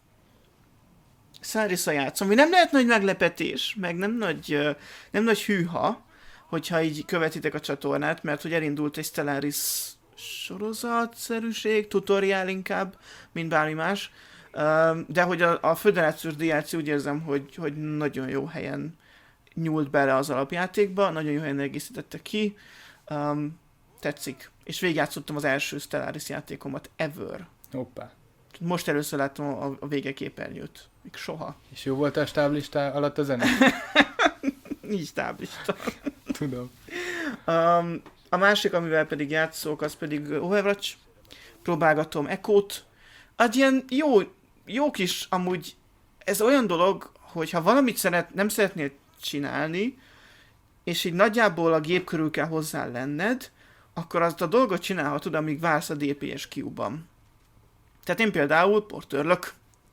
Stellaris-a játszom, ami nem lehet nagy meglepetés, meg nem nagy, nem nagy hűha, hogyha így követitek a csatornát, mert hogy elindult egy Stellaris sorozatszerűség, tutoriál inkább, mint bármi más. De hogy a, a föderációs dé el cé úgy érzem, hogy, hogy nagyon jó helyen nyúlt bele az alapjátékba, nagyon jó helyen egészítette ki. Um, tetszik. És végigjátszottam az első Stellaris játékomat ever. Hoppá. Most először láttam a, a végeképernyőt. Még soha. És jó volt a stáblista alatt a zene? Nincs táblista. Tudom. Um, a másik, amivel pedig játszok, az pedig Overwatch. Próbálgatom Echo-t. Az ilyen jó, jó kis, amúgy ez olyan dolog, hogy ha valamit szeret, nem szeretnél csinálni, és így nagyjából a gép körül kell hozzá lenned, akkor azt a dolgot csinálhatod, amíg vársz a dé pé es Q-ban. Tehát én például portőrlök,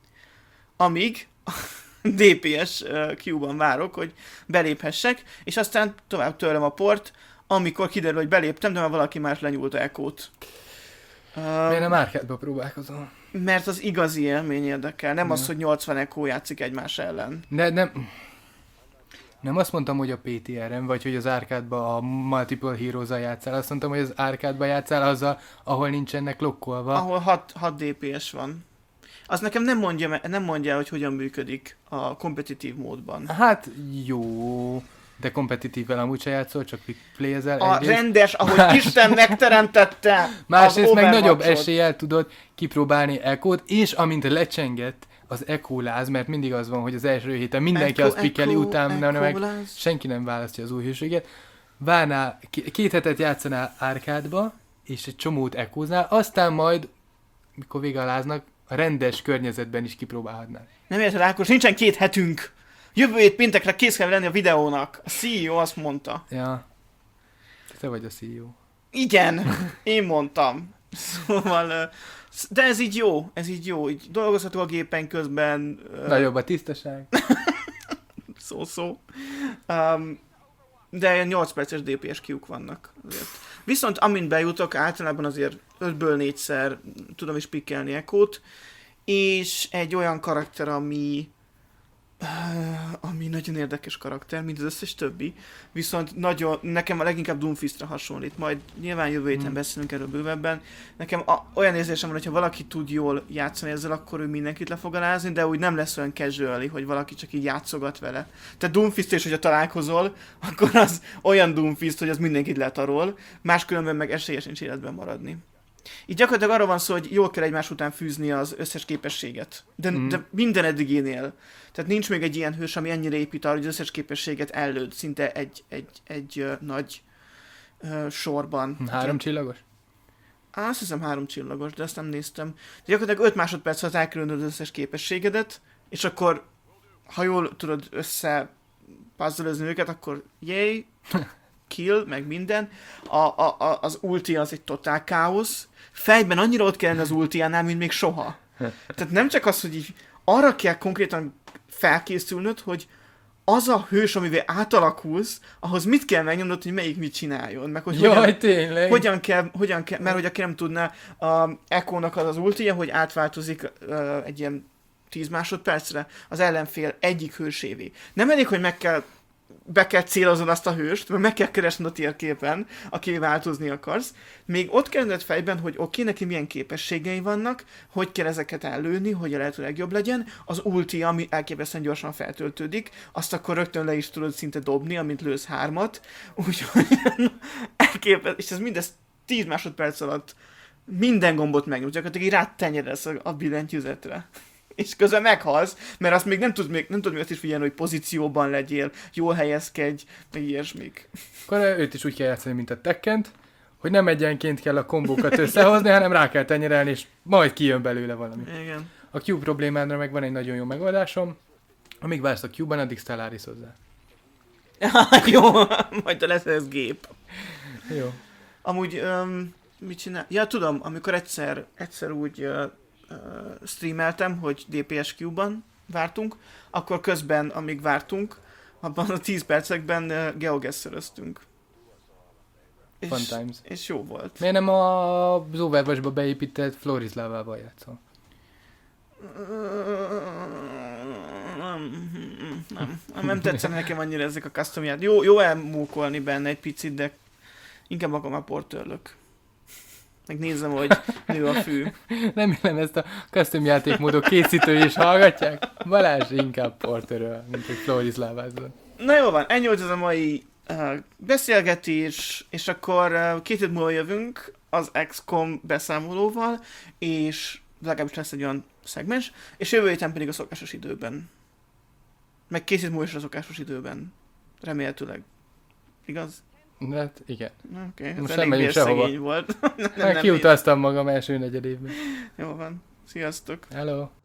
amíg a dé pé es Q-ban várok, hogy beléphessek, és aztán tovább törlöm a port, amikor kiderül, hogy beléptem, de már valaki más lenyúlta Echo-t. Miért nem árkádba próbálkozol? Mert az igazi élmény érdekel, nem ja. az, hogy nyolcvan Echo játszik egymás ellen. De nem... Nem azt mondtam, hogy a pé té er-en, vagy hogy az árkádba a Multiple Heroes-al játszál, azt mondtam, hogy az árkádba játszál azzal, ahol nincsenek lokkolva. Ahol hat dé pé es van. Az nekem nem mondja, nem mondja, hogy hogyan működik a kompetitív módban. Hát jó, de kompetitívvel amúgy se játszol, csak play-ezel. A egyrészt. Rendes, ahogy Isten megteremtette. Másrészt meg nagyobb eséllyel tudod kipróbálni Echo-t, és amint lecsengett az Echo láz, mert mindig az van, hogy az első héten mindenki Echo, azt pikeli, utána meg láz. Senki nem választja az új hőséget. Várnál, két hetet játszanál árkádba, és egy csomót Echoznál, aztán majd, mikor vége a láznak, a rendes környezetben is kipróbálhatnál. Nem érted, Ákos, nincsen két hetünk. Jövő hét péntekre kész kell lenni a videónak. A cé e o azt mondta. Ja. Te vagy a cé e o. Igen, én mondtam. Szóval, de ez így jó, ez így jó. Így dolgozható a gépen közben. Nagyobb a tisztaság. Szó-szó. Um, de nyolc perces dé pé es Q-k vannak azért. Viszont amint bejutok, általában azért ötből négyszer tudom is pikkelni Echo-t, és egy olyan karakter, ami ami nagyon érdekes karakter, mint az összes többi, viszont nagyon, nekem a leginkább Doomfistre hasonlít, majd nyilván jövő héten hmm. beszélünk erről bővebben. Nekem a, olyan érzésem van, hogyha valaki tud jól játszani ezzel, akkor ő mindenkit le fog alázni, de úgy nem lesz olyan casual, hogy valaki csak így játszogat vele. Tehát Doomfist is, hogyha találkozol, akkor az olyan Doomfist, hogy az mindenkit letarol, máskülönben meg esélye sincs életben maradni. Így gyakorlatilag arról van szó, hogy jól kell egymás után fűzni az összes képességet. De, mm. de minden eddigénél. Tehát nincs még egy ilyen hős, ami ennyire épít arra, hogy az összes képességet ellőd szinte egy, egy, egy uh, nagy uh, sorban. Három csillagos? Á, azt hiszem három csillagos, de ezt nem néztem. De gyakorlatilag öt másodperc alatt elkülönöd az összes képességedet, és akkor, ha jól tudod össze puzzle-özni őket, akkor yay, kill, meg minden. A, a, a, az ulti az egy totál káosz. Fejben annyira ott kellene az ultiánál, mint még soha. Tehát nem csak az, hogy így arra kell konkrétan felkészülnöd, hogy az a hős, amivel átalakulsz, ahhoz mit kell megnyomnod, hogy melyik mit csináljon. Meg hogy Jaj, hogyan, tényleg. Hogyan kell, hogyan kell, mert hogy aki nem tudná, a Echo-nak az az ultija, hogy átváltozik uh, egy ilyen tíz másodpercre az ellenfél egyik hősévé. Nem elég, hogy meg kell be kell céloznod azt a hőst, mert meg kell keresned a térképen, aki változni akarsz. Még ott kell fejben, hogy oké, okay, neki milyen képességei vannak, hogy kell ezeket ellőni, hogy a lehető legjobb legyen. Az ulti, ami elképesztően gyorsan feltöltődik, azt akkor rögtön le is tudod szinte dobni, amint lősz hármat. Úgyhogy elképesztő, és ez mindez tíz másodperc alatt minden gombot megnyújt, gyakorlatilag így rátenyeresz a billentyűzetre. És közben meghalsz, mert azt még nem tudod még, nem tudod még azt is figyelni, hogy pozícióban legyél, jól helyezkedj, meg ilyesmik. Akkor őt is úgy kell játszani, mint a Tekkent, hogy nem egyenként kell a kombókat összehozni, hanem rá kell tenyerelni, és majd kijön belőle valami. Igen. A Q problémádra meg van egy nagyon jó megoldásom. Amíg vársz a Q-ban, addig Stellaris hozzá. Jó, majd lesz ez gép. Jó. Amúgy, um, mit csinál? Ja, tudom, amikor egyszer, egyszer úgy uh, uh, streameltem, hogy dé pé es Q-ban vártunk, akkor közben, amíg vártunk, abban a tíz percekben uh, geogesszeröztünk. Fun és, times. És jó volt. Miért nem az Overwatch-ba beépített Florislávával játszol? Nem, nem, nem, nem tetszene nekem annyira ezek a custom játék. Jó, jó elmúkolni benne egy picit, de inkább magam a portőrlök. Meg nézem, hogy nő a fű. Remélem ezt a custom játékmódok készítői is hallgatják. Balázs inkább portőről, mint hogy Florislávázol. Na jó van, ennyi volt ez a mai uh, beszélgetés, és akkor uh, két hét múlva jövünk az iksz kom beszámolóval, és legalábbis lesz egy olyan szegmens, és jövő héten pedig a szokásos időben. Meg két hét múlva is a szokásos időben. Remélhetőleg. Igaz? Hát igen. Oké, okay, most ez nem megyünk sehova. volt. Már kiutaztam magam első negyedévben. Jó van. Sziasztok. Hello.